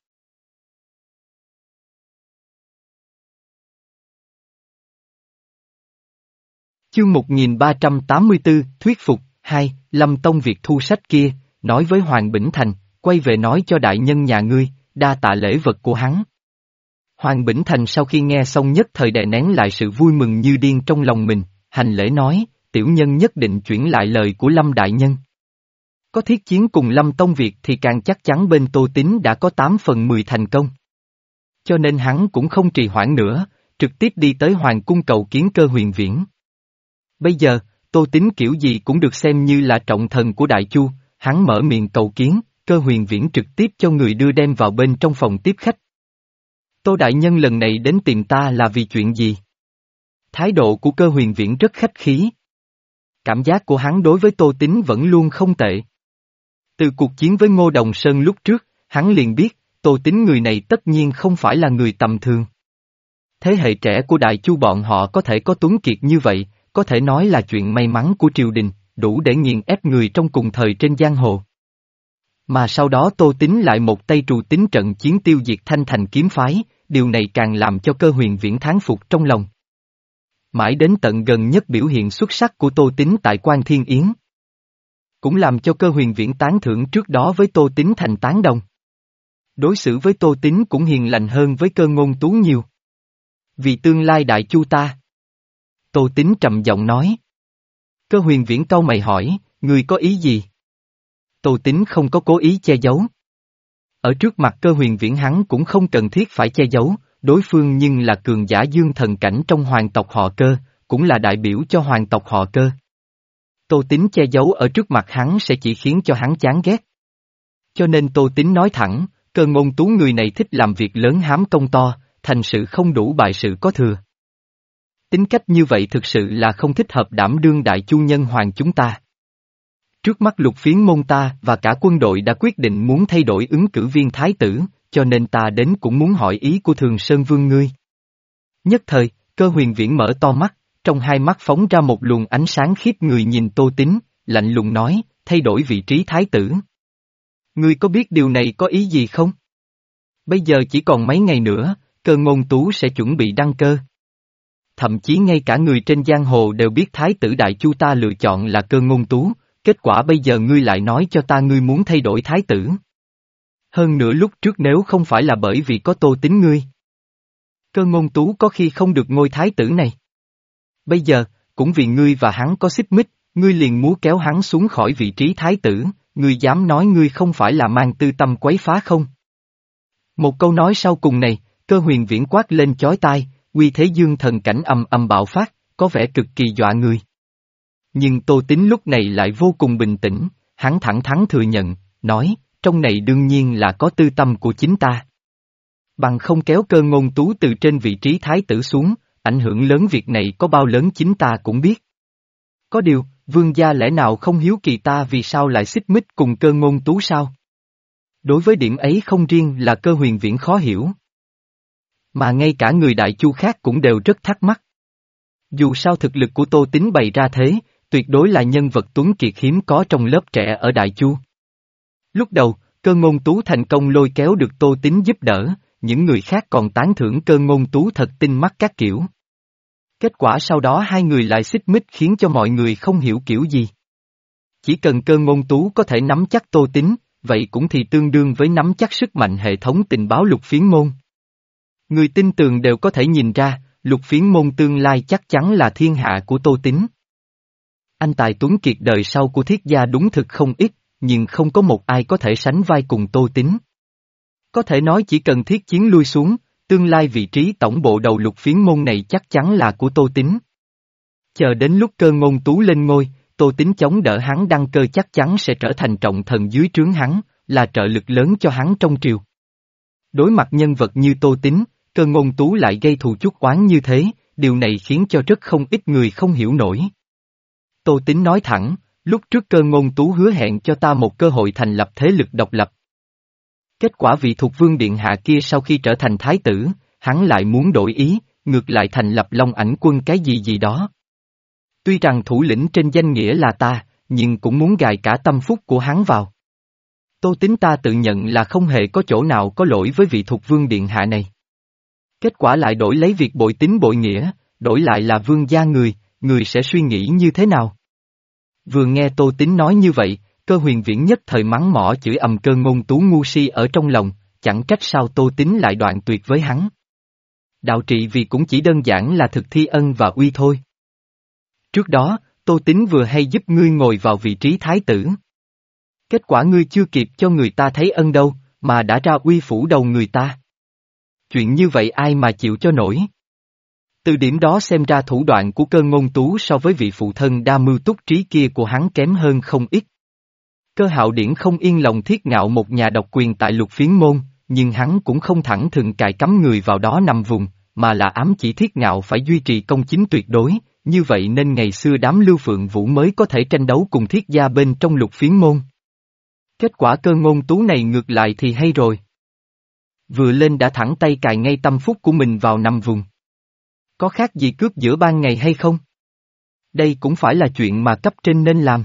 A: Chương một nghìn ba trăm tám mươi tư, Thuyết Phục, hai, Lâm Tông Việt thu sách kia, nói với Hoàng Bỉnh Thành, quay về nói cho đại nhân nhà ngươi, đa tạ lễ vật của hắn. Hoàng Bỉnh Thành sau khi nghe xong nhất thời đè nén lại sự vui mừng như điên trong lòng mình, hành lễ nói, tiểu nhân nhất định chuyển lại lời của Lâm đại nhân. Có Thiết Chiến cùng Lâm Tông Việt thì càng chắc chắn bên Tô Tín đã có tám phần mười thành công. Cho nên hắn cũng không trì hoãn nữa, trực tiếp đi tới Hoàng cung cầu kiến Cơ Huyền Viễn. Bây giờ, Tô Tín kiểu gì cũng được xem như là trọng thần của Đại Chu, hắn mở miệng cầu kiến, Cơ Huyền Viễn trực tiếp cho người đưa đem vào bên trong phòng tiếp khách. Tô đại nhân lần này đến tìm ta là vì chuyện gì? Thái độ của Cơ Huyền Viễn rất khách khí. Cảm giác của hắn đối với Tô Tín vẫn luôn không tệ. Từ cuộc chiến với Ngô Đồng Sơn lúc trước, hắn liền biết, Tô Tín người này tất nhiên không phải là người tầm thường. Thế hệ trẻ của Đại Chu bọn họ có thể có tuấn kiệt như vậy, có thể nói là chuyện may mắn của triều đình, đủ để nghiền ép người trong cùng thời trên giang hồ. Mà sau đó Tô Tín lại một tay trù tính trận chiến tiêu diệt Thanh Thành kiếm phái, điều này càng làm cho Cơ Huyền Viễn thán phục trong lòng. Mãi đến tận gần nhất biểu hiện xuất sắc của Tô Tín tại Quan Thiên Yến, cũng làm cho Cơ Huyền Viễn tán thưởng trước đó với Tô Tín thành tán đồng. Đối xử với Tô Tín cũng hiền lành hơn với Cơ Ngôn Tú nhiều. Vì tương lai Đại Chu ta. Tô Tín trầm giọng nói. Cơ Huyền Viễn cau mày hỏi, ngươi có ý gì? Tô Tín không có cố ý che giấu. Ở trước mặt Cơ Huyền Viễn hắn cũng không cần thiết phải che giấu, đối phương nhưng là cường giả dương thần cảnh trong hoàng tộc họ Cơ, cũng là đại biểu cho hoàng tộc họ Cơ. Tô Tín che giấu ở trước mặt hắn sẽ chỉ khiến cho hắn chán ghét. Cho nên Tô Tín nói thẳng, Cơ Ngôn Tú người này thích làm việc lớn hám công to, thành sự không đủ bại sự có thừa. Tính cách như vậy thực sự là không thích hợp đảm đương Đại Chu nhân hoàng chúng ta. Trước mắt Lục Phiến môn ta và cả quân đội đã quyết định muốn thay đổi ứng cử viên thái tử, cho nên ta đến cũng muốn hỏi ý của Thường Sơn Vương ngươi. Nhất thời, Cơ Huyền Viễn mở to mắt, trong hai mắt phóng ra một luồng ánh sáng khiếp người nhìn Tô Tín, lạnh lùng nói, thay đổi vị trí thái tử. Ngươi có biết điều này có ý gì không? Bây giờ chỉ còn mấy ngày nữa, Cơ Ngôn Tú sẽ chuẩn bị đăng cơ. Thậm chí ngay cả người trên giang hồ đều biết thái tử Đại Chu ta lựa chọn là Cơ Ngôn Tú, kết quả bây giờ ngươi lại nói cho ta ngươi muốn thay đổi thái tử. Hơn nữa lúc trước nếu không phải là bởi vì có Tô Tín ngươi, Cơ Ngôn Tú có khi không được ngôi thái tử này. Bây giờ, cũng vì ngươi và hắn có xích mích, ngươi liền muốn kéo hắn xuống khỏi vị trí thái tử, ngươi dám nói ngươi không phải là mang tư tâm quấy phá không? Một câu nói sau cùng này, Cơ Huyền Viễn quát lên chói tai, uy thế dương thần cảnh ầm ầm bạo phát, có vẻ cực kỳ dọa người. Nhưng Tô Tín lúc này lại vô cùng bình tĩnh, hắn thẳng thắn thừa nhận, nói, trong này đương nhiên là có tư tâm của chính ta. Bằng không kéo Cơ Ngôn Tú từ trên vị trí thái tử xuống, ảnh hưởng lớn việc này có bao lớn chính ta cũng biết. Có điều, vương gia lẽ nào không hiếu kỳ ta vì sao lại xích mích cùng Cơ Ngôn Tú sao? Đối với điểm ấy không riêng là Cơ Huyền Viễn khó hiểu, mà ngay cả người Đại Chu khác cũng đều rất thắc mắc. Dù sao thực lực của Tô Tín bày ra thế, tuyệt đối là nhân vật tuấn kiệt hiếm có trong lớp trẻ ở Đại Chu. Lúc đầu, Cơ Ngôn Tú thành công lôi kéo được Tô Tín giúp đỡ, những người khác còn tán thưởng Cơ Ngôn Tú thật tinh mắt các kiểu. Kết quả sau đó hai người lại xích mích khiến cho mọi người không hiểu kiểu gì. Chỉ cần Cơ Ngôn Tú có thể nắm chắc Tô Tín, vậy cũng thì tương đương với nắm chắc sức mạnh hệ thống tình báo Lục Phiến môn. Người tin tường đều có thể nhìn ra, Lục Phiến môn tương lai chắc chắn là thiên hạ của Tô Tín. Anh tài tuấn kiệt đời sau của Thiết gia đúng thực không ít, nhưng không có một ai có thể sánh vai cùng Tô Tín. Có thể nói chỉ cần Thiết chiến lui xuống, tương lai vị trí tổng bộ đầu Lục Phiến môn này chắc chắn là của Tô Tín. Chờ đến lúc Cơ Ngôn Tú lên ngôi, Tô Tín chống đỡ hắn đăng cơ chắc chắn sẽ trở thành trọng thần dưới trướng hắn, là trợ lực lớn cho hắn trong triều. Đối mặt nhân vật như Tô Tín, Cơ Ngôn Tú lại gây thù chuốc oán như thế, điều này khiến cho rất không ít người không hiểu nổi. Tô Tín nói thẳng, lúc trước Cơ Ngôn Tú hứa hẹn cho ta một cơ hội thành lập thế lực độc lập. Kết quả vị thuộc vương điện hạ kia sau khi trở thành thái tử, hắn lại muốn đổi ý, ngược lại thành lập Long Ảnh quân cái gì gì đó. Tuy rằng thủ lĩnh trên danh nghĩa là ta, nhưng cũng muốn gài cả tâm phúc của hắn vào. Tô Tín ta tự nhận là không hề có chỗ nào có lỗi với vị thuộc vương điện hạ này. Kết quả lại đổi lấy việc bội tín bội nghĩa, đổi lại là vương gia người, người sẽ suy nghĩ như thế nào? Vừa nghe Tô Tín nói như vậy, Cơ Huyền Viễn nhất thời mắng mỏ chửi ầm Cơ Ngôn Tú ngu si ở trong lòng, chẳng trách sao Tô Tín lại đoạn tuyệt với hắn. Đạo trị vì cũng chỉ đơn giản là thực thi ân và uy thôi. Trước đó, Tô Tín vừa hay giúp ngươi ngồi vào vị trí thái tử. Kết quả ngươi chưa kịp cho người ta thấy ân đâu, mà đã ra uy phủ đầu người ta. Chuyện như vậy ai mà chịu cho nổi. Từ điểm đó xem ra thủ đoạn của Cơ Ngôn Tú so với vị phụ thân đa mưu túc trí kia của hắn kém hơn không ít. Cơ Hạo Điển không yên lòng Thiết Ngạo một nhà độc quyền tại Lục Phiến môn, nhưng hắn cũng không thẳng thừng cài cắm người vào đó nằm vùng, mà là ám chỉ Thiết Ngạo phải duy trì công chính tuyệt đối, như vậy nên ngày xưa đám Lưu Phượng Vũ mới có thể tranh đấu cùng Thiết gia bên trong Lục Phiến môn. Kết quả Cơ Ngôn Tú này ngược lại thì hay rồi. Vừa lên đã thẳng tay cài ngay tâm phúc của mình vào nằm vùng. Có khác gì cướp giữa ban ngày hay không? Đây cũng phải là chuyện mà cấp trên nên làm.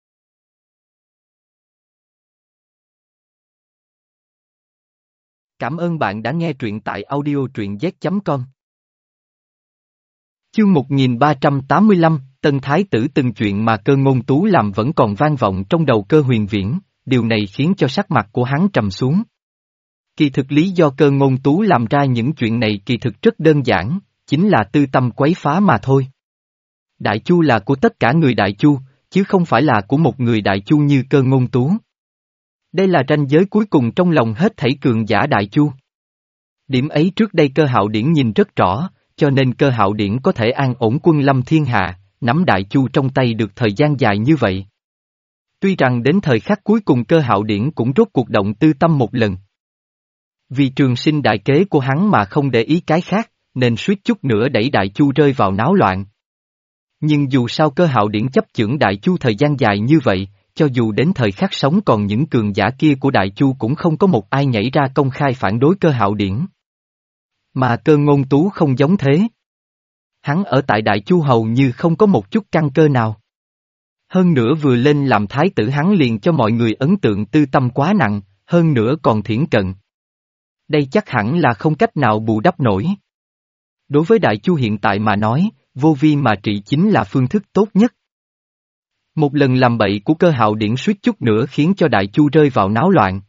A: Cảm ơn bạn đã nghe truyện tại audio truyện z chấm com. Chương một nghìn ba trăm tám mươi lăm, Tân Thái tử. Từng chuyện mà Cơ Ngôn Tú làm vẫn còn vang vọng trong đầu Cơ Huyền Viễn, điều này khiến cho sắc mặt của hắn trầm xuống. Kỳ thực lý do Cơ Ngôn Tú làm ra những chuyện này kỳ thực rất đơn giản, chính là tư tâm quấy phá mà thôi. Đại Chu là của tất cả người Đại Chu, chứ không phải là của một người Đại Chu như Cơ Ngôn Tú. Đây là ranh giới cuối cùng trong lòng hết thảy cường giả Đại Chu. Điểm ấy trước đây Cơ Hạo Điển nhìn rất rõ, cho nên Cơ Hạo Điển có thể an ổn quân lâm thiên hạ, nắm Đại Chu trong tay được thời gian dài như vậy. Tuy rằng đến thời khắc cuối cùng Cơ Hạo Điển cũng rốt cuộc động tư tâm một lần. Vì trường sinh đại kế của hắn mà không để ý cái khác, nên suýt chút nữa đẩy Đại Chu rơi vào náo loạn. Nhưng dù sao Cơ Hạo Điển chấp chưởng Đại Chu thời gian dài như vậy, cho dù đến thời khắc sống còn những cường giả kia của Đại Chu cũng không có một ai nhảy ra công khai phản đối Cơ Hạo Điển. Mà Cơ Ngôn Tú không giống thế. Hắn ở tại Đại Chu hầu như không có một chút căn cơ nào. Hơn nữa vừa lên làm thái tử hắn liền cho mọi người ấn tượng tư tâm quá nặng, hơn nữa còn thiển cận. Đây chắc hẳn là không cách nào bù đắp nổi. Đối với Đại Chu hiện tại mà nói, vô vi mà trị chính là phương thức tốt nhất. Một lần làm bậy của Cơ Hạo Điển suýt chút nữa khiến cho Đại Chu rơi vào náo loạn.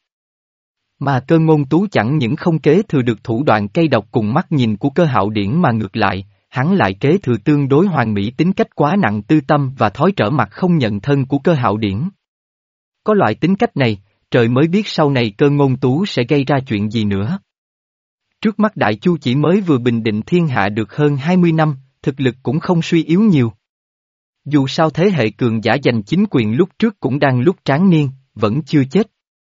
A: Mà Cơ Ngôn Tú chẳng những không kế thừa được thủ đoạn cay độc cùng mắt nhìn của Cơ Hạo Điển mà ngược lại, hắn lại kế thừa tương đối hoàn mỹ tính cách quá nặng tư tâm và thói trở mặt không nhận thân của Cơ Hạo Điển. Có loại tính cách này, trời mới biết sau này Cơ Ngôn Tú sẽ gây ra chuyện gì nữa. Trước mắt Đại Chu chỉ mới vừa bình định thiên hạ được hơn hai mươi năm, thực lực cũng không suy yếu nhiều. Dù sao thế hệ cường giả giành chính quyền lúc trước cũng đang lúc tráng niên, vẫn chưa chết.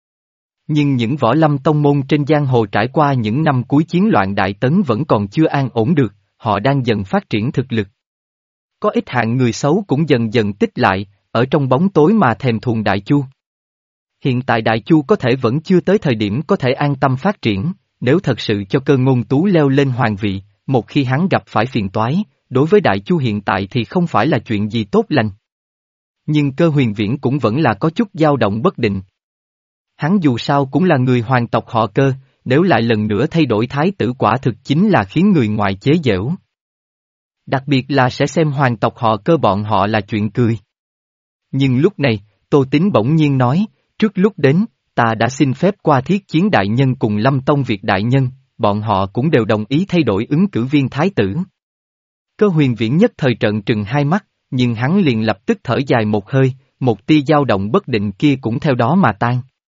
A: Nhưng những võ lâm tông môn trên giang hồ trải qua những năm cuối chiến loạn Đại Tấn vẫn còn chưa an ổn được, họ đang dần phát triển thực lực. Có ít hạng người xấu cũng dần dần tích lại, ở trong bóng tối mà thèm thuồng Đại Chu. Hiện tại Đại Chu có thể vẫn chưa tới thời điểm có thể an tâm phát triển, nếu thật sự cho Cơ Ngôn Tú leo lên hoàng vị, một khi hắn gặp phải phiền toái, đối với Đại Chu hiện tại thì không phải là chuyện gì tốt lành. Nhưng Cơ Huyền Viễn cũng vẫn là có chút dao động bất định. Hắn dù sao cũng là người hoàng tộc họ Cơ, nếu lại lần nữa thay đổi thái tử quả thực chính là khiến người ngoài chế giễu. Đặc biệt là sẽ xem hoàng tộc họ Cơ bọn họ là chuyện cười. Nhưng lúc này, Tô Tín bỗng nhiên nói, trước lúc đến, ta đã xin phép qua Thiết Chiến đại nhân cùng Lâm Tông Việt đại nhân, bọn họ cũng đều đồng ý thay đổi ứng cử viên thái tử. Cơ Huyền Viễn nhất thời trợn trừng hai mắt, nhưng hắn liền lập tức thở dài một hơi, một tia dao động bất định kia cũng theo đó mà tan.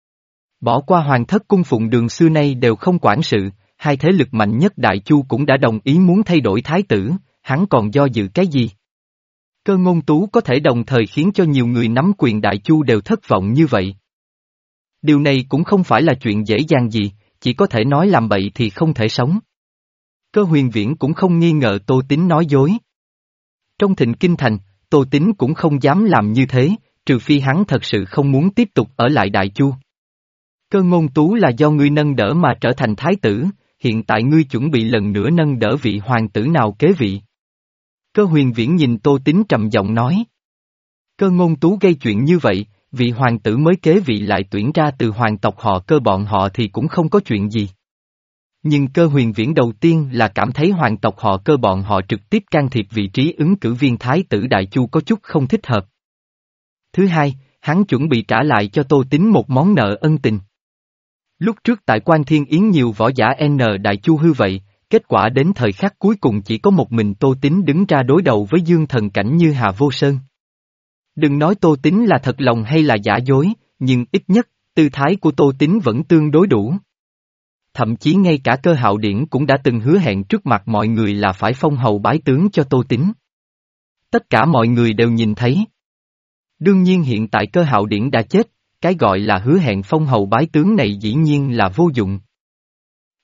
A: Bỏ qua hoàng thất cung phụng đường xưa nay đều không quản sự, hai thế lực mạnh nhất Đại Chu cũng đã đồng ý muốn thay đổi thái tử, hắn còn do dự cái gì? Cơ Ngôn Tú có thể đồng thời khiến cho nhiều người nắm quyền Đại Chu đều thất vọng như vậy. Điều này cũng không phải là chuyện dễ dàng gì, chỉ có thể nói làm bậy thì không thể sống. Cơ Huyền Viễn cũng không nghi ngờ Tô Tín nói dối. Trong Thịnh Kinh Thành, Tô Tín cũng không dám làm như thế, trừ phi hắn thật sự không muốn tiếp tục ở lại Đại Chu. Cơ Ngôn Tú là do ngươi nâng đỡ mà trở thành thái tử, hiện tại ngươi chuẩn bị lần nữa nâng đỡ vị hoàng tử nào kế vị. Cơ Huyền Viễn nhìn Tô Tín trầm giọng nói. Cơ Ngôn Tú gây chuyện như vậy, vị hoàng tử mới kế vị lại tuyển ra từ hoàng tộc họ Cơ bọn họ thì cũng không có chuyện gì. Nhưng Cơ Huyền Viễn đầu tiên là cảm thấy hoàng tộc họ Cơ bọn họ trực tiếp can thiệp vị trí ứng cử viên thái tử Đại Chu có chút không thích hợp. Thứ hai, hắn chuẩn bị trả lại cho Tô Tín một món nợ ân tình. Lúc trước tại Quan Thiên Yến nhiều võ giả N Đại Chu hư vậy, kết quả đến thời khắc cuối cùng chỉ có một mình Tô Tín đứng ra đối đầu với Dương Thần Cảnh như Hà Vô Sơn. Đừng nói Tô Tín là thật lòng hay là giả dối, nhưng ít nhất, tư thái của Tô Tín vẫn tương đối đủ. Thậm chí ngay cả Cơ Hạo Điển cũng đã từng hứa hẹn trước mặt mọi người là phải phong hầu bái tướng cho Tô Tín. Tất cả mọi người đều nhìn thấy. Đương nhiên hiện tại Cơ Hạo Điển đã chết, cái gọi là hứa hẹn phong hầu bái tướng này dĩ nhiên là vô dụng.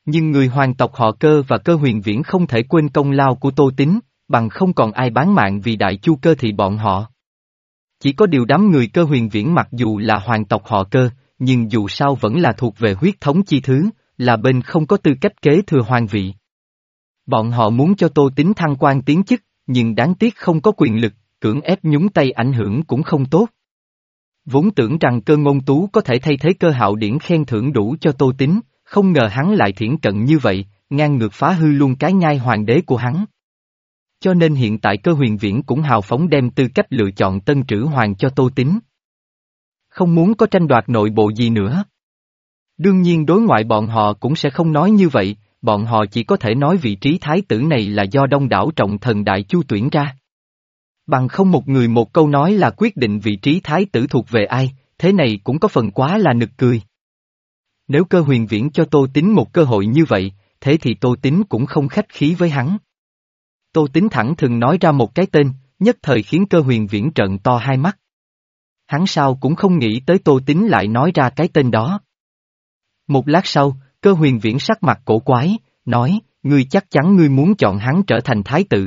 A: Nhưng người hoàng tộc họ Cơ và Cơ Huyền Viễn không thể quên công lao của Tô Tín, bằng không còn ai bán mạng vì Đại Chu Cơ thị bọn họ. Chỉ có điều đám người Cơ Huyền Viễn mặc dù là hoàng tộc họ Cơ, nhưng dù sao vẫn là thuộc về huyết thống chi thứ, là bên không có tư cách kế thừa hoàng vị. Bọn họ muốn cho Tô Tín thăng quan tiến chức, nhưng đáng tiếc không có quyền lực, cưỡng ép nhúng tay ảnh hưởng cũng không tốt. Vốn tưởng rằng Cơ Ngôn Tú có thể thay thế Cơ Hạo Điển khen thưởng đủ cho Tô Tín, không ngờ hắn lại thiển cận như vậy, ngang ngược phá hư luôn cái nhai hoàng đế của hắn. Cho nên hiện tại Cơ Huyền Viễn cũng hào phóng đem tư cách lựa chọn tân trữ hoàng cho Tô Tín. Không muốn có tranh đoạt nội bộ gì nữa. Đương nhiên đối ngoại bọn họ cũng sẽ không nói như vậy, bọn họ chỉ có thể nói vị trí thái tử này là do đông đảo trọng thần Đại Chu tuyển ra. Bằng không một người một câu nói là quyết định vị trí thái tử thuộc về ai, thế này cũng có phần quá là nực cười. Nếu Cơ Huyền Viễn cho Tô Tín một cơ hội như vậy, thế thì Tô Tín cũng không khách khí với hắn. Tô Tín thẳng thừng nói ra một cái tên, nhất thời khiến Cơ Huyền Viễn trợn to hai mắt. Hắn sao cũng không nghĩ tới Tô Tín lại nói ra cái tên đó. Một lát sau, Cơ Huyền Viễn sắc mặt cổ quái, nói, ngươi chắc chắn ngươi muốn chọn hắn trở thành thái tử.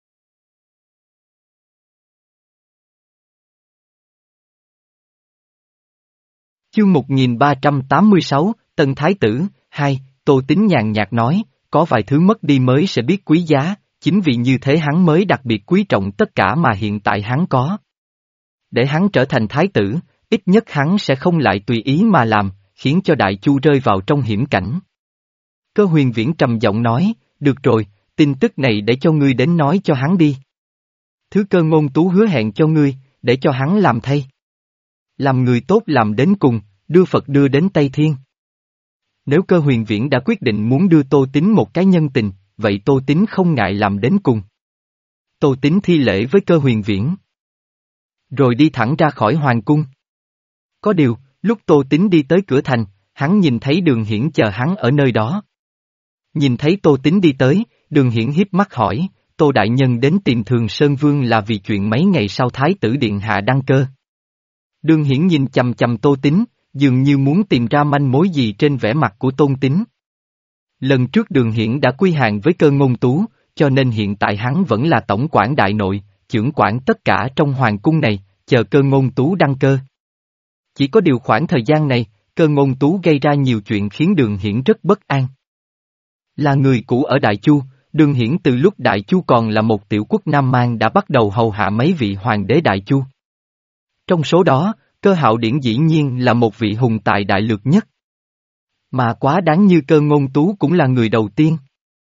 A: Chương một nghìn ba trăm tám mươi sáu, Tân Thái Tử, hai, Tô Tín nhàn nhạt nói, có vài thứ mất đi mới sẽ biết quý giá, chính vì như thế hắn mới đặc biệt quý trọng tất cả mà hiện tại hắn có. Để hắn trở thành thái tử, ít nhất hắn sẽ không lại tùy ý mà làm, khiến cho Đại Chu rơi vào trong hiểm cảnh. Cơ Huyền Viễn trầm giọng nói, được rồi, tin tức này để cho ngươi đến nói cho hắn đi. Thứ Cơ Ngôn Tú hứa hẹn cho ngươi, để cho hắn làm thay. Làm người tốt làm đến cùng, đưa Phật đưa đến Tây Thiên. Nếu Cơ Huyền Viễn đã quyết định muốn đưa Tô Tín một cái nhân tình, vậy Tô Tín không ngại làm đến cùng. Tô Tín thi lễ với Cơ Huyền Viễn. Rồi đi thẳng ra khỏi hoàng cung. Có điều, lúc Tô Tín đi tới cửa thành, hắn nhìn thấy Đường Hiển chờ hắn ở nơi đó. Nhìn thấy Tô Tín đi tới, Đường Hiển hiếp mắt hỏi, Tô Đại Nhân đến tìm Thường Sơn Vương là vì chuyện mấy ngày sau Thái tử Điện Hạ đăng cơ. Đường Hiển nhìn chằm chằm Tô Tín, dường như muốn tìm ra manh mối gì trên vẻ mặt của Tôn Tín. Lần trước Đường Hiển đã quy hàng với Cơ Ngôn Tú, cho nên hiện tại hắn vẫn là tổng quản đại nội, chưởng quản tất cả trong hoàng cung này, chờ Cơ Ngôn Tú đăng cơ. Chỉ có điều khoảng thời gian này, Cơ Ngôn Tú gây ra nhiều chuyện khiến Đường Hiển rất bất an. Là người cũ ở Đại Chu, Đường Hiển từ lúc Đại Chu còn là một tiểu quốc Nam Man đã bắt đầu hầu hạ mấy vị hoàng đế Đại Chu. Trong số đó, Cơ Hạo Điển dĩ nhiên là một vị hùng tài đại lược nhất. Mà quá đáng như Cơ Ngôn Tú cũng là người đầu tiên.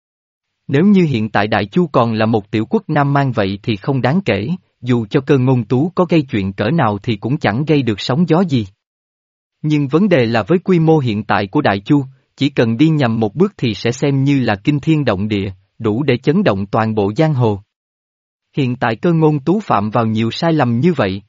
A: Nếu như hiện tại Đại Chu còn là một tiểu quốc Nam Man vậy thì không đáng kể, dù cho Cơ Ngôn Tú có gây chuyện cỡ nào thì cũng chẳng gây được sóng gió gì. Nhưng vấn đề là với quy mô hiện tại của Đại Chu, chỉ cần đi nhầm một bước thì sẽ xem như là kinh thiên động địa, đủ để chấn động toàn bộ giang hồ. Hiện tại Cơ Ngôn Tú phạm vào nhiều sai lầm như vậy,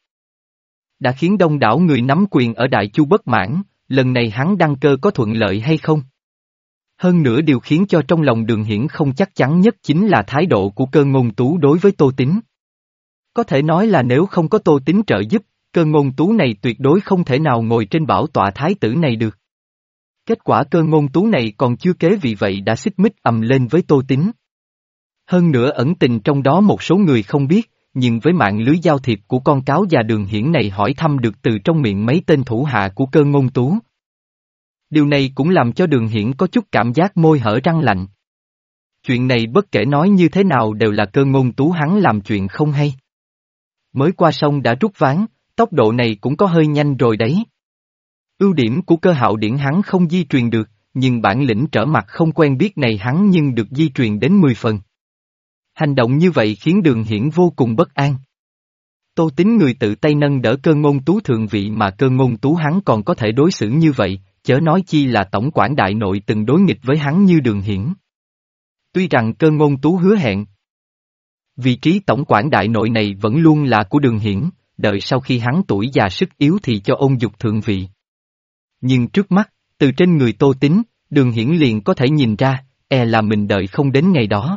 A: đã khiến đông đảo người nắm quyền ở Đại Chu bất mãn, lần này hắn đăng cơ có thuận lợi hay không? Hơn nữa điều khiến cho trong lòng Đường Hiển không chắc chắn nhất chính là thái độ của Cơ Ngôn Tú đối với Tô Tín. Có thể nói là nếu không có Tô Tín trợ giúp, Cơ Ngôn Tú này tuyệt đối không thể nào ngồi trên bảo tọa thái tử này được. Kết quả Cơ Ngôn Tú này còn chưa kế vị vậy đã xích mích ầm lên với Tô Tín. Hơn nữa ẩn tình trong đó một số người không biết, nhưng với mạng lưới giao thiệp của con cáo già Đường Hiển này hỏi thăm được từ trong miệng mấy tên thủ hạ của Cơ Ngôn Tú. Điều này cũng làm cho Đường Hiển có chút cảm giác môi hở răng lạnh. Chuyện này bất kể nói như thế nào đều là Cơ Ngôn Tú hắn làm chuyện không hay. Mới qua sông đã rút ván, tốc độ này cũng có hơi nhanh rồi đấy. Ưu điểm của Cơ Hạo Điển hắn không di truyền được, nhưng bản lĩnh trở mặt không quen biết này hắn nhưng được di truyền đến mười phần. Hành động như vậy khiến Đường Hiển vô cùng bất an. Tô Tín người tự tay nâng đỡ Cơ Ngôn Tú thượng vị mà Cơ Ngôn Tú hắn còn có thể đối xử như vậy, chớ nói chi là tổng quản đại nội từng đối nghịch với hắn như Đường Hiển. Tuy rằng Cơ Ngôn Tú hứa hẹn, vị trí tổng quản đại nội này vẫn luôn là của Đường Hiển, đợi sau khi hắn tuổi già sức yếu thì cho ôn dục thượng vị. Nhưng trước mắt, từ trên người Tô Tín, Đường Hiển liền có thể nhìn ra, e là mình đợi không đến ngày đó.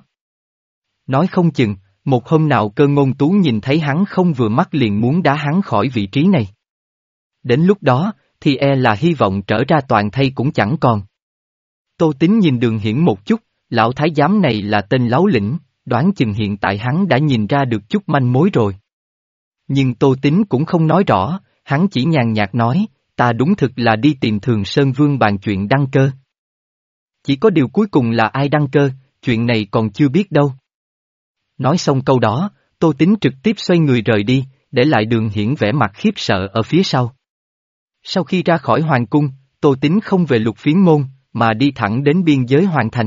A: Nói không chừng, một hôm nào Cơ Ngôn Tú nhìn thấy hắn không vừa mắt liền muốn đá hắn khỏi vị trí này. Đến lúc đó, thì e là hy vọng trở ra toàn thây cũng chẳng còn. Tô Tín nhìn Đường Hiển một chút, lão thái giám này là tên láo lĩnh, đoán chừng hiện tại hắn đã nhìn ra được chút manh mối rồi. Nhưng Tô Tín cũng không nói rõ, hắn chỉ nhàn nhạt nói, ta đúng thực là đi tìm Thường Sơn Vương bàn chuyện đăng cơ. Chỉ có điều cuối cùng là ai đăng cơ, chuyện này còn chưa biết đâu. Nói xong câu đó, Tô Tín trực tiếp xoay người rời đi, để lại Đường Hiển vẻ mặt khiếp sợ ở phía sau. Sau khi ra khỏi hoàng cung, Tô Tín không về Lục Phiến môn, mà đi thẳng đến biên giới hoàng thành.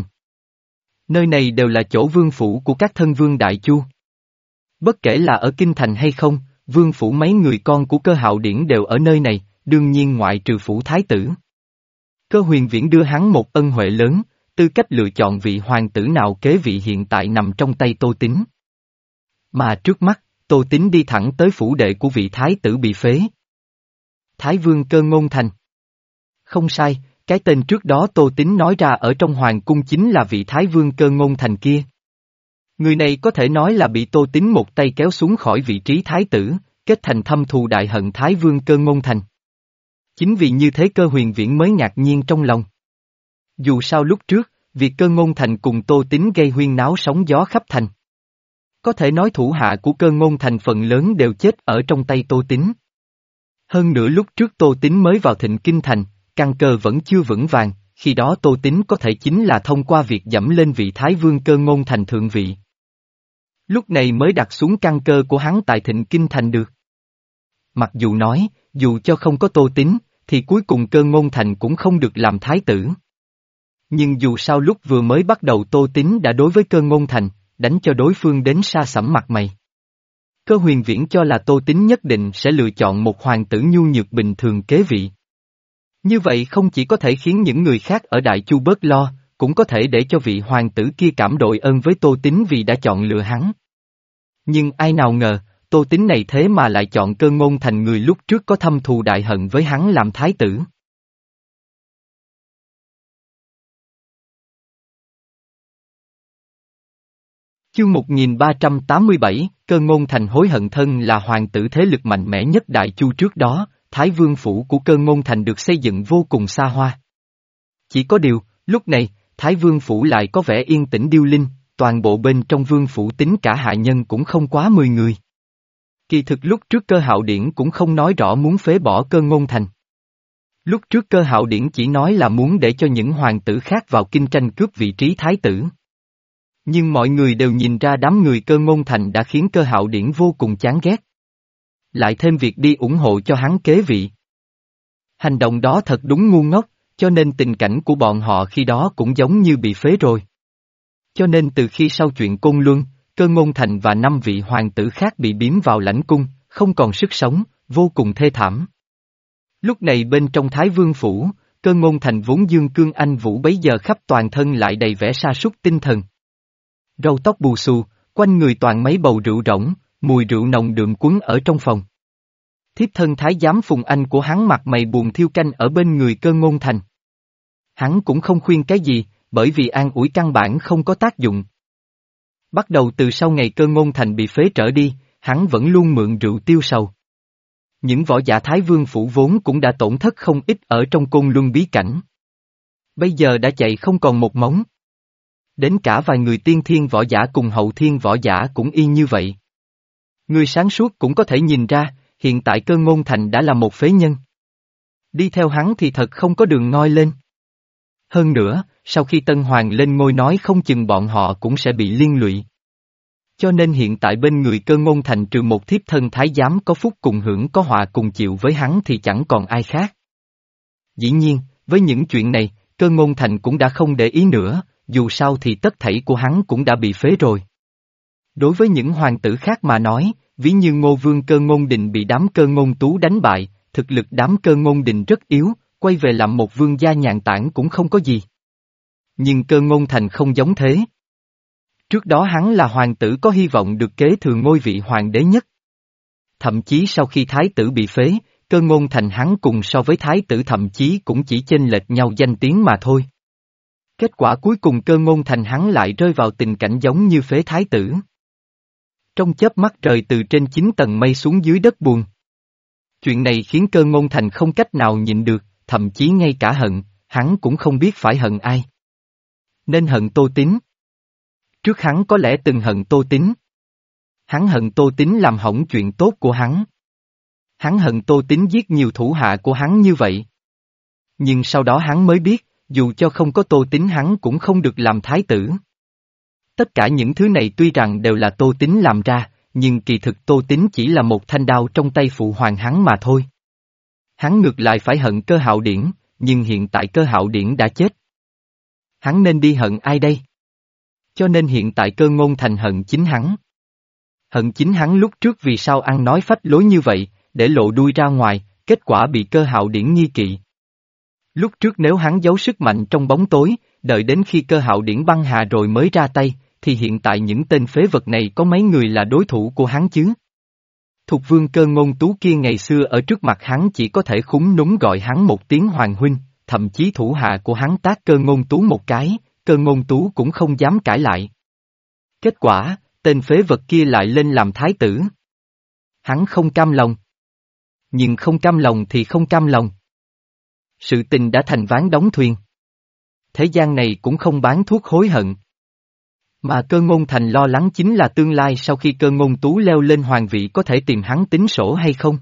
A: Nơi này đều là chỗ vương phủ của các thân vương Đại Chu. Bất kể là ở Kinh Thành hay không, vương phủ mấy người con của Cơ Hạo Điển đều ở nơi này, đương nhiên ngoại trừ phủ thái tử. Cơ Huyền Viễn đưa hắn một ân huệ lớn, tư cách lựa chọn vị hoàng tử nào kế vị hiện tại nằm trong tay Tô Tín. Mà trước mắt, Tô Tín đi thẳng tới phủ đệ của vị thái tử bị phế. Thái Vương Cơ Ngôn Thành. Không sai, cái tên trước đó Tô Tín nói ra ở trong hoàng cung chính là vị Thái Vương Cơ Ngôn Thành kia. Người này có thể nói là bị Tô Tín một tay kéo xuống khỏi vị trí thái tử, kết thành thâm thù đại hận Thái Vương Cơ Ngôn Thành. Chính vì như thế Cơ Huyền Viễn mới ngạc nhiên trong lòng. Dù sao lúc trước, việc Cơ Ngôn Thành cùng Tô Tín gây huyên náo sóng gió khắp thành. Có thể nói thủ hạ của Cơ Ngôn Thành phần lớn đều chết ở trong tay Tô Tín. Hơn nữa lúc trước Tô Tín mới vào Thịnh Kinh Thành, căn cơ vẫn chưa vững vàng, khi đó Tô Tín có thể chính là thông qua việc dẫm lên vị Thái Vương Cơ Ngôn Thành thượng vị. Lúc này mới đặt xuống căn cơ của hắn tại Thịnh Kinh Thành được. Mặc dù nói, dù cho không có Tô Tín, thì cuối cùng Cơ Ngôn Thành cũng không được làm thái tử. Nhưng dù sao lúc vừa mới bắt đầu Tô Tín đã đối với Cơ Ngôn Thành, đánh cho đối phương đến sa sẫm mặt mày. Cơ Huyền Viễn cho là Tô Tín nhất định sẽ lựa chọn một hoàng tử nhu nhược bình thường kế vị. Như vậy không chỉ có thể khiến những người khác ở Đại Chu bớt lo, cũng có thể để cho vị hoàng tử kia cảm đội ơn với Tô Tín vì đã chọn lựa hắn. Nhưng ai nào ngờ, Tô Tín này thế mà lại chọn Cơ Ngôn Thành người lúc trước có thâm thù đại hận với hắn làm thái tử. Chương một nghìn ba trăm tám mươi bảy, Cơ Ngôn Thành hối hận thân là hoàng tử thế lực mạnh mẽ nhất Đại Chu trước đó, Thái Vương phủ của Cơ Ngôn Thành được xây dựng vô cùng xa hoa. Chỉ có điều, lúc này, Thái Vương phủ lại có vẻ yên tĩnh điêu linh, toàn bộ bên trong vương phủ tính cả hạ nhân cũng không quá mười người. Kỳ thực lúc trước Cơ Hạo Điển cũng không nói rõ muốn phế bỏ Cơ Ngôn Thành. Lúc trước Cơ Hạo Điển chỉ nói là muốn để cho những hoàng tử khác vào kinh tranh cướp vị trí thái tử. Nhưng mọi người đều nhìn ra đám người Cơ Ngôn Thành đã khiến Cơ Hạo Điển vô cùng chán ghét. Lại thêm việc đi ủng hộ cho hắn kế vị. Hành động đó thật đúng ngu ngốc, cho nên tình cảnh của bọn họ khi đó cũng giống như bị phế rồi. Cho nên từ khi sau chuyện Côn Luân, Cơ Ngôn Thành và năm vị hoàng tử khác bị biếm vào lãnh cung, không còn sức sống, vô cùng thê thảm. Lúc này bên trong Thái Vương phủ, Cơ Ngôn Thành vốn dương cương anh vũ bấy giờ khắp toàn thân lại đầy vẻ sa sút tinh thần. Râu tóc bù xù, quanh người toàn mấy bầu rượu rỗng, mùi rượu nồng đượm quấn ở trong phòng. Thiếp thân thái giám Phùng Anh của hắn mặt mày buồn thiêu canh ở bên người Cơ Ngôn Thành. Hắn cũng không khuyên cái gì, bởi vì an ủi căn bản không có tác dụng. Bắt đầu từ sau ngày Cơ Ngôn Thành bị phế trở đi, hắn vẫn luôn mượn rượu tiêu sầu. Những võ giả Thái Vương phủ vốn cũng đã tổn thất không ít ở trong Côn Luân bí cảnh. Bây giờ đã chạy không còn một móng. Đến cả vài người tiên thiên võ giả cùng hậu thiên võ giả cũng y như vậy. Người sáng suốt cũng có thể nhìn ra, hiện tại Cơ Ngôn Thành đã là một phế nhân. Đi theo hắn thì thật không có đường ngoi lên. Hơn nữa, sau khi Tân Hoàng lên ngôi nói không chừng bọn họ cũng sẽ bị liên lụy. Cho nên hiện tại bên người Cơ Ngôn Thành trừ một thiếp thân thái giám có phúc cùng hưởng có họa cùng chịu với hắn thì chẳng còn ai khác. Dĩ nhiên, với những chuyện này, Cơ Ngôn Thành cũng đã không để ý nữa, dù sao thì tất thảy của hắn cũng đã bị phế rồi. Đối với những hoàng tử khác mà nói, ví như Ngô Vương Cơ Ngôn Định bị đám Cơ Ngôn Tú đánh bại, thực lực đám Cơ Ngôn Định rất yếu, quay về làm một vương gia nhàn tản cũng không có gì. Nhưng Cơ Ngôn Thành không giống thế. Trước đó hắn là hoàng tử có hy vọng được kế thừa ngôi vị hoàng đế nhất. Thậm chí sau khi thái tử bị phế, Cơ Ngôn Thành hắn cùng so với thái tử thậm chí cũng chỉ chênh lệch nhau danh tiếng mà thôi. Kết quả cuối cùng Cơ Ngôn Thành hắn lại rơi vào tình cảnh giống như phế thái tử. Trong chớp mắt rời từ trên chín tầng mây xuống dưới đất buồn. Chuyện này khiến Cơ Ngôn Thành không cách nào nhịn được, thậm chí ngay cả hận, hắn cũng không biết phải hận ai. Nên hận Tô Tín. Trước hắn có lẽ từng hận Tô Tín. Hắn hận Tô Tín làm hỏng chuyện tốt của hắn. Hắn hận Tô Tín giết nhiều thủ hạ của hắn như vậy. Nhưng sau đó hắn mới biết, dù cho không có Tô Tín hắn cũng không được làm thái tử. Tất cả những thứ này tuy rằng đều là Tô Tín làm ra, nhưng kỳ thực Tô Tín chỉ là một thanh đao trong tay phụ hoàng hắn mà thôi. Hắn ngược lại phải hận Cơ Hạo Điển, nhưng hiện tại Cơ Hạo Điển đã chết. Hắn nên đi hận ai đây? Cho nên hiện tại Cơ Ngôn Thành hận chính hắn. Hận chính hắn lúc trước vì sao ăn nói phách lối như vậy, để lộ đuôi ra ngoài, kết quả bị Cơ Hạo Điển nghi kỵ. Lúc trước nếu hắn giấu sức mạnh trong bóng tối, đợi đến khi Cơ Hạo Điển băng hà rồi mới ra tay, thì hiện tại những tên phế vật này có mấy người là đối thủ của hắn chứ? Thục vương Cơ Ngôn Tú kia ngày xưa ở trước mặt hắn chỉ có thể khúm núm gọi hắn một tiếng hoàng huynh, thậm chí thủ hạ của hắn tát Cơ Ngôn Tú một cái, Cơ Ngôn Tú cũng không dám cãi lại. Kết quả, tên phế vật kia lại lên làm thái tử. Hắn không cam lòng. Nhưng không cam lòng thì không cam lòng. Sự tình đã thành ván đóng thuyền. Thế gian này cũng không bán thuốc hối hận. Mà Cơ Ngôn Thành lo lắng chính là tương lai sau khi Cơ Ngôn Tú leo lên hoàng vị có thể tìm hắn tính sổ hay không.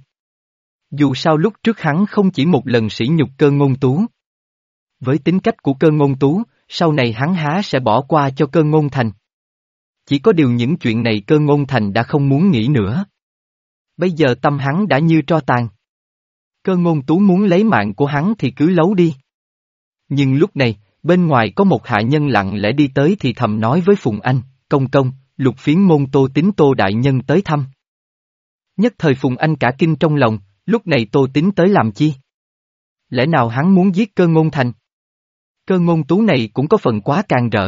A: Dù sao lúc trước hắn không chỉ một lần sỉ nhục Cơ Ngôn Tú. Với tính cách của Cơ Ngôn Tú, sau này hắn há sẽ bỏ qua cho Cơ Ngôn Thành. Chỉ có điều những chuyện này Cơ Ngôn Thành đã không muốn nghĩ nữa. Bây giờ tâm hắn đã như tro tàn. Cơ Ngôn Tú muốn lấy mạng của hắn thì cứ lấu đi. Nhưng lúc này, bên ngoài có một hạ nhân lặng lẽ đi tới thì thầm nói với Phùng Anh, công công, Lục Phiến môn Tô Tín Tô đại nhân tới thăm. Nhất thời Phùng Anh cả kinh trong lòng, lúc này Tô Tín tới làm chi? Lẽ nào hắn muốn giết Cơ Ngôn Thành? Cơ Ngôn Tú này cũng có phần quá càng rỡ.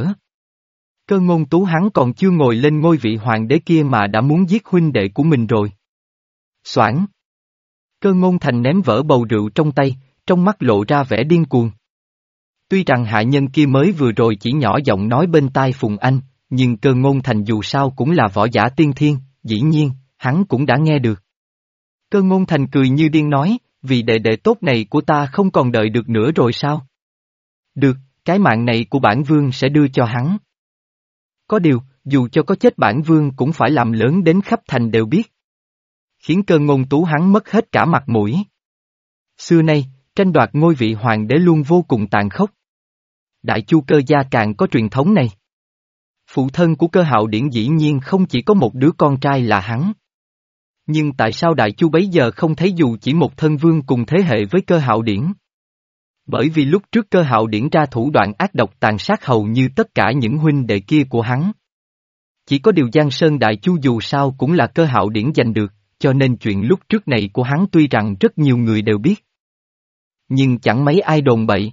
A: Cơ Ngôn Tú hắn còn chưa ngồi lên ngôi vị hoàng đế kia mà đã muốn giết huynh đệ của mình rồi. Soảng. Cơ Ngôn Thành ném vỡ bầu rượu trong tay, trong mắt lộ ra vẻ điên cuồng. Tuy rằng hạ nhân kia mới vừa rồi chỉ nhỏ giọng nói bên tai Phùng Anh, nhưng Cơ Ngôn Thành dù sao cũng là võ giả tiên thiên, dĩ nhiên, hắn cũng đã nghe được. Cơ Ngôn Thành cười như điên nói, vì đệ đệ tốt này của ta không còn đợi được nữa rồi sao? Được, cái mạng này của bản vương sẽ đưa cho hắn. Có điều, dù cho có chết bản vương cũng phải làm lớn đến khắp thành đều biết. Khiến Cơ Ngôn Tú hắn mất hết cả mặt mũi. Xưa nay, tranh đoạt ngôi vị hoàng đế luôn vô cùng tàn khốc. Đại Chu Cơ gia càng có truyền thống này. Phụ thân của Cơ Hạo Điển dĩ nhiên không chỉ có một đứa con trai là hắn. Nhưng tại sao Đại Chu bấy giờ không thấy dù chỉ một thân vương cùng thế hệ với Cơ Hạo Điển? Bởi vì lúc trước Cơ Hạo Điển ra thủ đoạn ác độc tàn sát hầu như tất cả những huynh đệ kia của hắn. Chỉ có điều Giang Sơn Đại Chu dù sao cũng là Cơ Hạo Điển giành được, cho nên chuyện lúc trước này của hắn tuy rằng rất nhiều người đều biết. Nhưng chẳng mấy ai đồn bậy.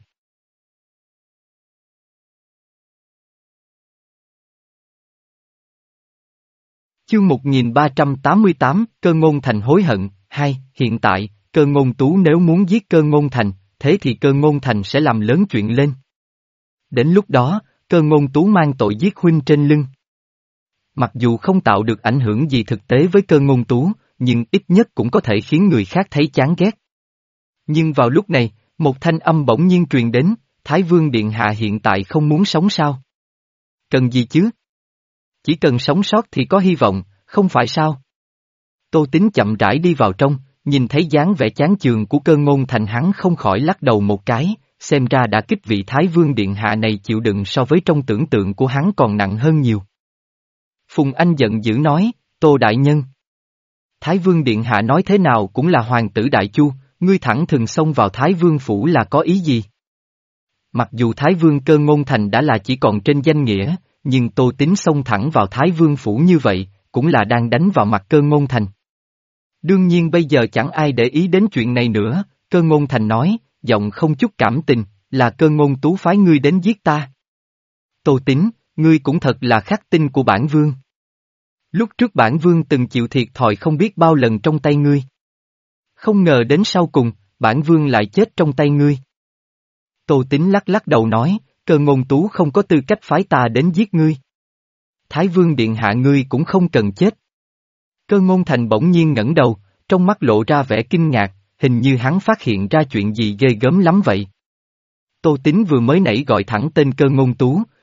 A: Chương một nghìn ba trăm tám mươi tám, Cơ Ngôn Thành hối hận, hai, hiện tại, Cơ Ngôn Tú nếu muốn giết Cơ Ngôn Thành, thế thì Cơ Ngôn Thành sẽ làm lớn chuyện lên. Đến lúc đó, Cơ Ngôn Tú mang tội giết huynh trên lưng. Mặc dù không tạo được ảnh hưởng gì thực tế với Cơ Ngôn Tú, nhưng ít nhất cũng có thể khiến người khác thấy chán ghét. Nhưng vào lúc này, một thanh âm bỗng nhiên truyền đến, Thái Vương Điện Hạ hiện tại không muốn sống sao? Cần gì chứ? Chỉ cần sống sót thì có hy vọng, không phải sao? Tô Tín chậm rãi đi vào trong, nhìn thấy dáng vẻ chán chường của Cơ Ngôn Thành hắn không khỏi lắc đầu một cái, xem ra đã kích vị Thái Vương Điện Hạ này chịu đựng so với trong tưởng tượng của hắn còn nặng hơn nhiều. Phùng Anh giận dữ nói, Tô Đại Nhân. Thái Vương Điện Hạ nói thế nào cũng là hoàng tử Đại Chu, ngươi thẳng thừng xông vào Thái Vương Phủ là có ý gì? Mặc dù Thái Vương Cơ Ngôn Thành đã là chỉ còn trên danh nghĩa, nhưng Tô Tín xông thẳng vào Thái Vương Phủ như vậy, cũng là đang đánh vào mặt Cơ Ngôn Thành. Đương nhiên bây giờ chẳng ai để ý đến chuyện này nữa, Cơ Ngôn Thành nói, giọng không chút cảm tình, là Cơ Ngôn Tú phái ngươi đến giết ta. Tô Tín, ngươi cũng thật là khắc tinh của bản vương. Lúc trước bản vương từng chịu thiệt thòi không biết bao lần trong tay ngươi. Không ngờ đến sau cùng, bản vương lại chết trong tay ngươi. Tô Tín lắc lắc đầu nói, Cơ Ngôn Tú không có tư cách phái ta đến giết ngươi. Thái Vương Điện Hạ ngươi cũng không cần chết. Cơ Ngôn Thành bỗng nhiên ngẩng đầu, trong mắt lộ ra vẻ kinh ngạc, hình như hắn phát hiện ra chuyện gì ghê gớm lắm vậy. Tô Tín vừa mới nãy gọi thẳng tên Cơ Ngôn Tú,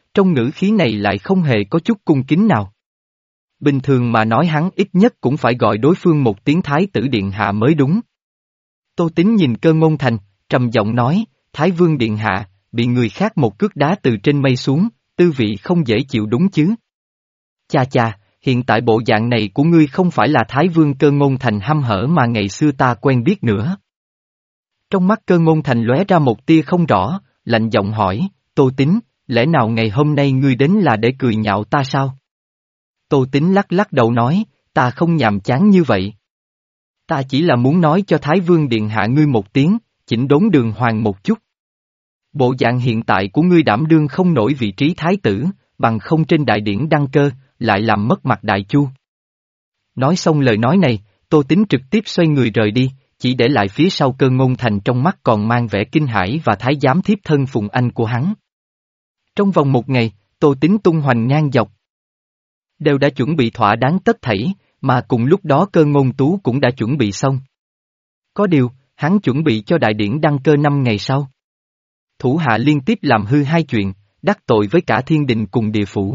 A: trong ngữ khí này lại không hề có chút cung kính nào. Bình thường mà nói hắn ít nhất cũng phải gọi đối phương một tiếng Thái tử Điện Hạ mới đúng. Tô Tín nhìn Cơ Ngôn Thành, trầm giọng nói, Thái Vương Điện Hạ, bị người khác một cước đá từ trên mây xuống, tư vị không dễ chịu đúng chứ. Cha cha, hiện tại bộ dạng này của ngươi không phải là Thái Vương Cơ Ngôn Thành hăm hở mà ngày xưa ta quen biết nữa. Trong mắt Cơ Ngôn Thành lóe ra một tia không rõ, lạnh giọng hỏi, Tô Tín, lẽ nào ngày hôm nay ngươi đến là để cười nhạo ta sao? Tô Tín lắc lắc đầu nói, ta không nhàm chán như vậy. Ta chỉ là muốn nói cho Thái Vương Điện Hạ ngươi một tiếng, chỉnh đốn đường hoàng một chút. Bộ dạng hiện tại của ngươi đảm đương không nổi vị trí thái tử, bằng không trên đại điển đăng cơ, lại làm mất mặt Đại Chu. Nói xong lời nói này, Tô Tín trực tiếp xoay người rời đi, chỉ để lại phía sau Cơ Ngôn Thành trong mắt còn mang vẻ kinh hãi và thái giám thiếp thân phụng anh của hắn. Trong vòng một ngày, Tô Tín tung hoành ngang dọc. Đều đã chuẩn bị thỏa đáng tất thảy, mà cùng lúc đó Cơ Ngôn Tú cũng đã chuẩn bị xong. Có điều, hắn chuẩn bị cho đại điển đăng cơ năm ngày sau. Thủ hạ liên tiếp làm hư hai chuyện, đắc tội với cả thiên đình cùng địa phủ.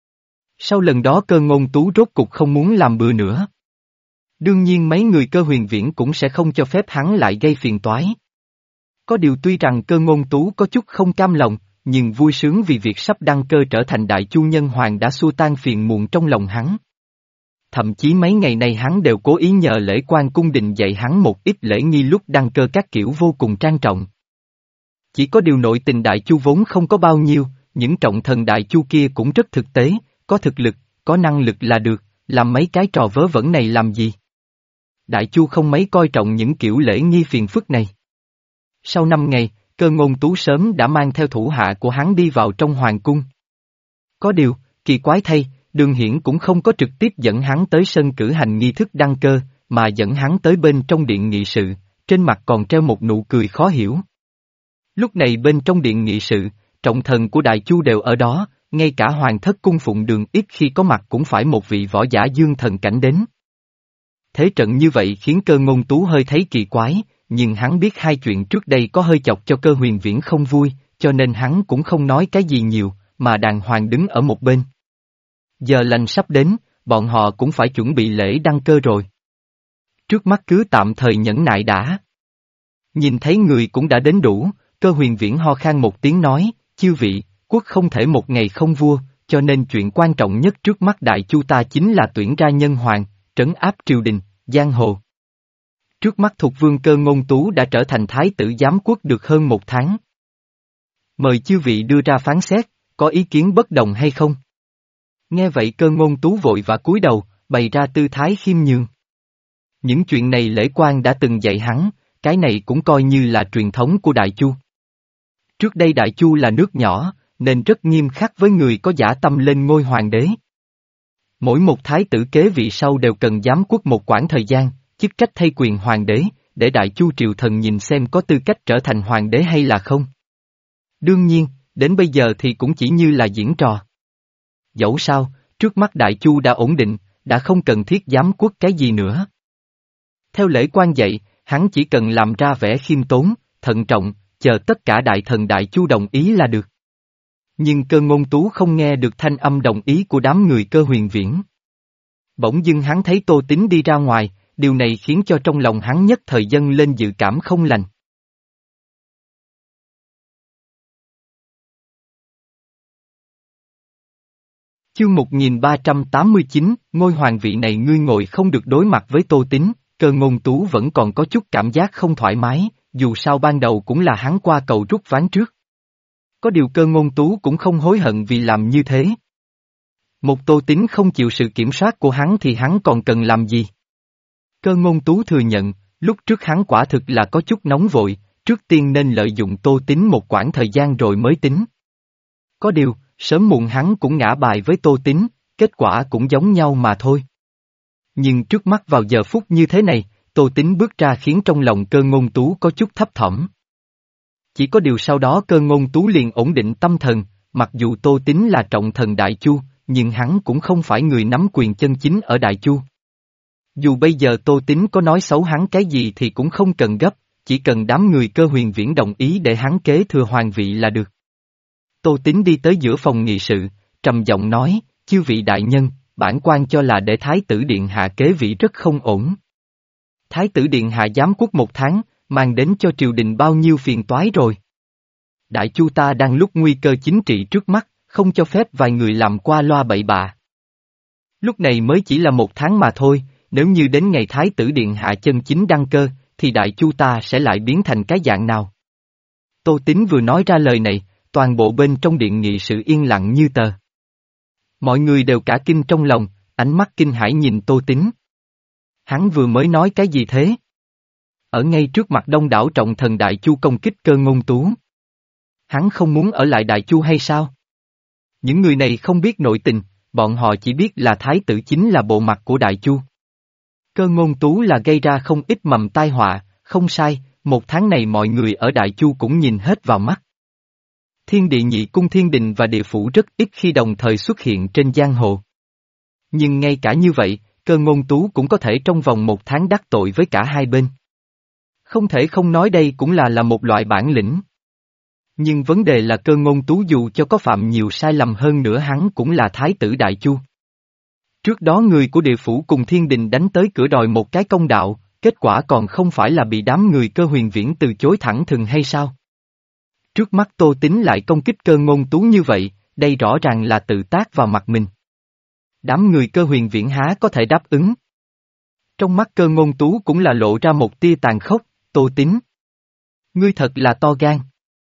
A: Sau lần đó Cơ Ngôn Tú rốt cục không muốn làm bừa nữa. Đương nhiên mấy người Cơ Huyền Viễn cũng sẽ không cho phép hắn lại gây phiền toái. Có điều tuy rằng Cơ Ngôn Tú có chút không cam lòng, nhưng vui sướng vì việc sắp đăng cơ trở thành Đại Chu Nhân Hoàng đã xua tan phiền muộn trong lòng hắn. Thậm chí mấy ngày nay hắn đều cố ý nhờ lễ quan cung đình dạy hắn một ít lễ nghi lúc đăng cơ các kiểu vô cùng trang trọng. Chỉ có điều nội tình Đại Chu vốn không có bao nhiêu, những trọng thần Đại Chu kia cũng rất thực tế, có thực lực, có năng lực là được, làm mấy cái trò vớ vẩn này làm gì? Đại Chu không mấy coi trọng những kiểu lễ nghi phiền phức này. Sau năm ngày, Cơ Ngôn Tú sớm đã mang theo thủ hạ của hắn đi vào trong hoàng cung. Có điều, kỳ quái thay, Đường Hiển cũng không có trực tiếp dẫn hắn tới sân cử hành nghi thức đăng cơ, mà dẫn hắn tới bên trong điện nghị sự, trên mặt còn treo một nụ cười khó hiểu. Lúc này bên trong điện nghị sự, trọng thần của Đại Chu đều ở đó, ngay cả hoàng thất cung phụng Đường ít khi có mặt cũng phải một vị võ giả dương thần cảnh đến. Thế trận như vậy khiến Cơ Ngôn Tú hơi thấy kỳ quái, nhưng hắn biết hai chuyện trước đây có hơi chọc cho Cơ Huyền Viễn không vui, cho nên hắn cũng không nói cái gì nhiều, mà đàng hoàng đứng ở một bên. Giờ lành sắp đến, bọn họ cũng phải chuẩn bị lễ đăng cơ rồi. Trước mắt cứ tạm thời nhẫn nại đã. Nhìn thấy người cũng đã đến đủ, Cơ Huyền Viễn ho khan một tiếng nói, chư vị, quốc không thể một ngày không vua, cho nên chuyện quan trọng nhất trước mắt Đại Chu ta chính là tuyển ra nhân hoàng, trấn áp triều đình, giang hồ. Trước mắt Thục Vương Cơ Ngôn Tú đã trở thành thái tử giám quốc được hơn một tháng. Mời chư vị đưa ra phán xét, có ý kiến bất đồng hay không? Nghe vậy Cơ Ngôn Tú vội vã cúi đầu, bày ra tư thái khiêm nhường. Những chuyện này lễ quan đã từng dạy hắn, cái này cũng coi như là truyền thống của Đại Chu. Trước đây Đại Chu là nước nhỏ, nên rất nghiêm khắc với người có dã tâm lên ngôi hoàng đế. Mỗi một thái tử kế vị sau đều cần giám quốc một quãng thời gian, chức trách thay quyền hoàng đế, để Đại Chu triều thần nhìn xem có tư cách trở thành hoàng đế hay là không. Đương nhiên, đến bây giờ thì cũng chỉ như là diễn trò. Dẫu sao, trước mắt Đại Chu đã ổn định, đã không cần thiết giám quốc cái gì nữa. Theo lễ quan dạy, hắn chỉ cần làm ra vẻ khiêm tốn, thận trọng, chờ tất cả đại thần Đại Chu đồng ý là được. Nhưng Cơ Ngôn Tú không nghe được thanh âm đồng ý của đám người Cơ Huyền Viễn. Bỗng dưng hắn thấy Tô Tín đi ra ngoài, điều này khiến cho trong lòng hắn nhất thời dâng lên dự cảm không lành. Chương một nghìn ba trăm tám mươi chín, ngôi hoàng vị này ngươi ngồi không được đối mặt với Tô Tín, Cơ Ngôn Tú vẫn còn có chút cảm giác không thoải mái, dù sao ban đầu cũng là hắn qua cầu rút ván trước. Có điều Cơ Ngôn Tú cũng không hối hận vì làm như thế. Một Tô Tín không chịu sự kiểm soát của hắn thì hắn còn cần làm gì? Cơ Ngôn Tú thừa nhận, lúc trước hắn quả thực là có chút nóng vội, trước tiên nên lợi dụng Tô Tín một quãng thời gian rồi mới tính. Có điều, sớm muộn hắn cũng ngã bài với Tô Tín, kết quả cũng giống nhau mà thôi. Nhưng trước mắt vào giờ phút như thế này, Tô Tín bước ra khiến trong lòng Cơ Ngôn Tú có chút thấp thỏm. Chỉ có điều sau đó Cơ Ngôn Tú liền ổn định tâm thần, mặc dù Tô Tín là trọng thần Đại Chu, nhưng hắn cũng không phải người nắm quyền chân chính ở Đại Chu. Dù bây giờ Tô Tín có nói xấu hắn cái gì thì cũng không cần gấp, chỉ cần đám người Cơ Huyền Viễn đồng ý để hắn kế thừa hoàng vị là được. Tô Tín đi tới giữa phòng nghị sự, trầm giọng nói, chư vị đại nhân, bản quan cho là để Thái tử Điện Hạ kế vị rất không ổn. Thái tử Điện Hạ giám quốc một tháng, mang đến cho triều đình bao nhiêu phiền toái rồi. Đại chu ta đang lúc nguy cơ chính trị trước mắt, không cho phép vài người làm qua loa bậy bạ. Lúc này mới chỉ là một tháng mà thôi, nếu như đến ngày Thái tử Điện Hạ chân chính đăng cơ, thì đại chu ta sẽ lại biến thành cái dạng nào? Tô Tín vừa nói ra lời này, toàn bộ bên trong điện nghị sự yên lặng như tờ. Mọi người đều cả kinh trong lòng, ánh mắt kinh hãi nhìn Tô Tín. Hắn vừa mới nói cái gì thế? Ở ngay trước mặt đông đảo trọng thần đại chu công kích Cơ Ngôn Tú. Hắn không muốn ở lại đại chu hay sao? Những người này không biết nội tình, bọn họ chỉ biết là thái tử chính là bộ mặt của đại chu. Cơ Ngôn Tú là gây ra không ít mầm tai họa, không sai, một tháng này mọi người ở đại chu cũng nhìn hết vào mắt. Thiên địa nhị cung thiên đình và địa phủ rất ít khi đồng thời xuất hiện trên giang hồ. Nhưng ngay cả như vậy, Cơ Ngôn Tú cũng có thể trong vòng một tháng đắc tội với cả hai bên. Không thể không nói đây cũng là là một loại bản lĩnh. Nhưng vấn đề là Cơ Ngôn Tú dù cho có phạm nhiều sai lầm hơn nữa hắn cũng là thái tử đại chu. Trước đó người của địa phủ cùng thiên đình đánh tới cửa đòi một cái công đạo, kết quả còn không phải là bị đám người Cơ Huyền Viễn từ chối thẳng thừng hay sao? Trước mắt Tô Tín lại công kích Cơ Ngôn Tú như vậy, đây rõ ràng là tự tác vào mặt mình. Đám người Cơ Huyền Viễn há có thể đáp ứng. Trong mắt Cơ Ngôn Tú cũng là lộ ra một tia tàn khốc, Tô Tín. Ngươi thật là to gan.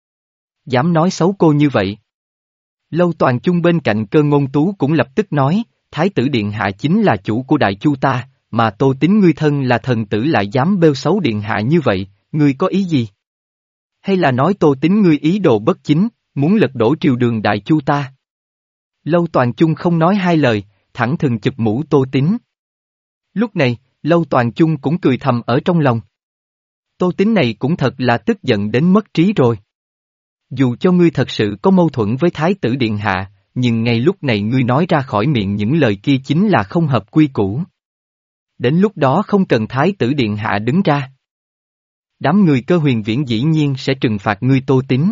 A: Dám nói xấu cô như vậy. Lâu Toàn Chung bên cạnh Cơ Ngôn Tú cũng lập tức nói, Thái tử Điện Hạ chính là chủ của đại chu ta, mà Tô Tín ngươi thân là thần tử lại dám bêu xấu Điện Hạ như vậy, ngươi có ý gì? Hay là nói Tô Tín ngươi ý đồ bất chính, muốn lật đổ triều đường đại chu ta? Lâu Toàn Chung không nói hai lời, thẳng thừng chụp mũ Tô Tín. Lúc này, Lâu Toàn Chung cũng cười thầm ở trong lòng. Tô Tín này cũng thật là tức giận đến mất trí rồi. Dù cho ngươi thật sự có mâu thuẫn với Thái tử Điện Hạ, nhưng ngay lúc này ngươi nói ra khỏi miệng những lời kia chính là không hợp quy củ. Đến lúc đó không cần Thái tử Điện Hạ đứng ra. Đám người Cơ Huyền Viễn dĩ nhiên sẽ trừng phạt ngươi Tô Tín.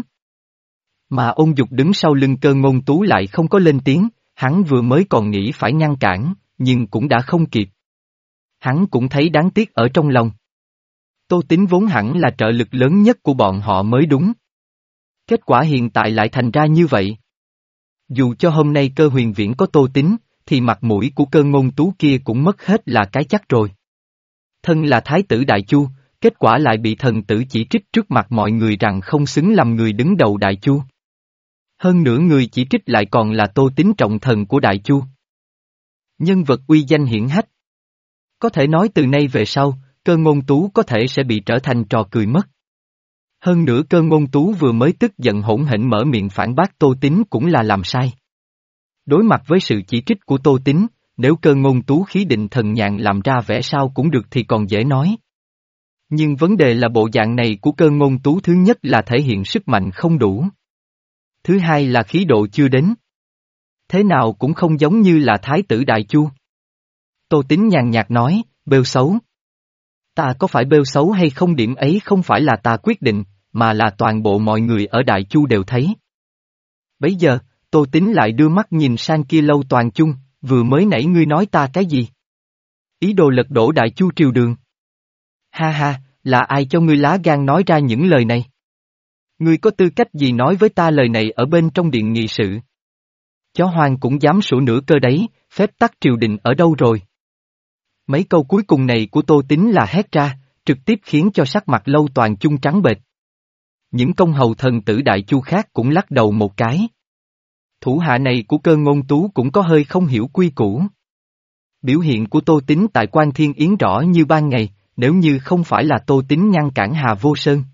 A: Mà Ôn Dục đứng sau lưng Cơ Ngôn Tú lại không có lên tiếng, hắn vừa mới còn nghĩ phải ngăn cản, nhưng cũng đã không kịp. Hắn cũng thấy đáng tiếc ở trong lòng. Tô Tín vốn hẳn là trợ lực lớn nhất của bọn họ mới đúng. Kết quả hiện tại lại thành ra như vậy. Dù cho hôm nay Cơ Huyền Viễn có Tô Tín, thì mặt mũi của Cơ Ngôn Tú kia cũng mất hết là cái chắc rồi. Thân là Thái tử Đại Chu, kết quả lại bị thần tử chỉ trích trước mặt mọi người rằng không xứng làm người đứng đầu Đại Chu. Hơn nữa người chỉ trích lại còn là Tô Tín trọng thần của Đại Chu. Nhân vật uy danh hiển hách. Có thể nói từ nay về sau, Cơ Ngôn Tú có thể sẽ bị trở thành trò cười mất. Hơn nữa Cơ Ngôn Tú vừa mới tức giận hỗn hển mở miệng phản bác Tô Tín cũng là làm sai. Đối mặt với sự chỉ trích của Tô Tín, nếu Cơ Ngôn Tú khí định thần nhàn làm ra vẻ sao cũng được thì còn dễ nói. Nhưng vấn đề là bộ dạng này của Cơ Ngôn Tú thứ nhất là thể hiện sức mạnh không đủ. Thứ hai là khí độ chưa đến. Thế nào cũng không giống như là Thái tử Đại Chu. Tô Tín nhàn nhạt nói, bêu xấu. Ta có phải bêu xấu hay không điểm ấy không phải là ta quyết định, mà là toàn bộ mọi người ở Đại Chu đều thấy. Bấy giờ, Tô Tín lại đưa mắt nhìn sang kia Lâu Toàn Chung, vừa mới nãy ngươi nói ta cái gì? Ý đồ lật đổ Đại Chu triều đường. Ha ha, là ai cho ngươi lá gan nói ra những lời này? Ngươi có tư cách gì nói với ta lời này ở bên trong điện nghị sự? Chó hoang cũng dám sủa nửa cơ đấy, phép tắc triều đình ở đâu rồi? Mấy câu cuối cùng này của Tô Tín là hét ra, trực tiếp khiến cho sắc mặt Lâu Toàn Chung trắng bệch. Những công hầu thần tử Đại Chu khác cũng lắc đầu một cái. Thủ hạ này của Cơ Ngôn Tú cũng có hơi không hiểu quy củ. Biểu hiện của Tô Tín tại Quan Thiên Yến rõ như ban ngày, nếu như không phải là Tô Tín ngăn cản Hà Vô Sơn.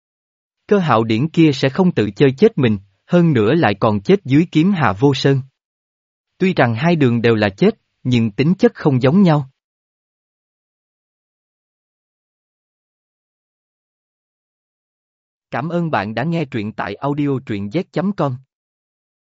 A: Cơ Hạo Điển kia sẽ không tự chơi chết mình, hơn nữa lại còn chết dưới kiếm Hà Vô Sơn. Tuy rằng hai đường đều là chết, nhưng tính chất không giống nhau. Cảm ơn bạn đã nghe truyện tại audio truyện z chấm com.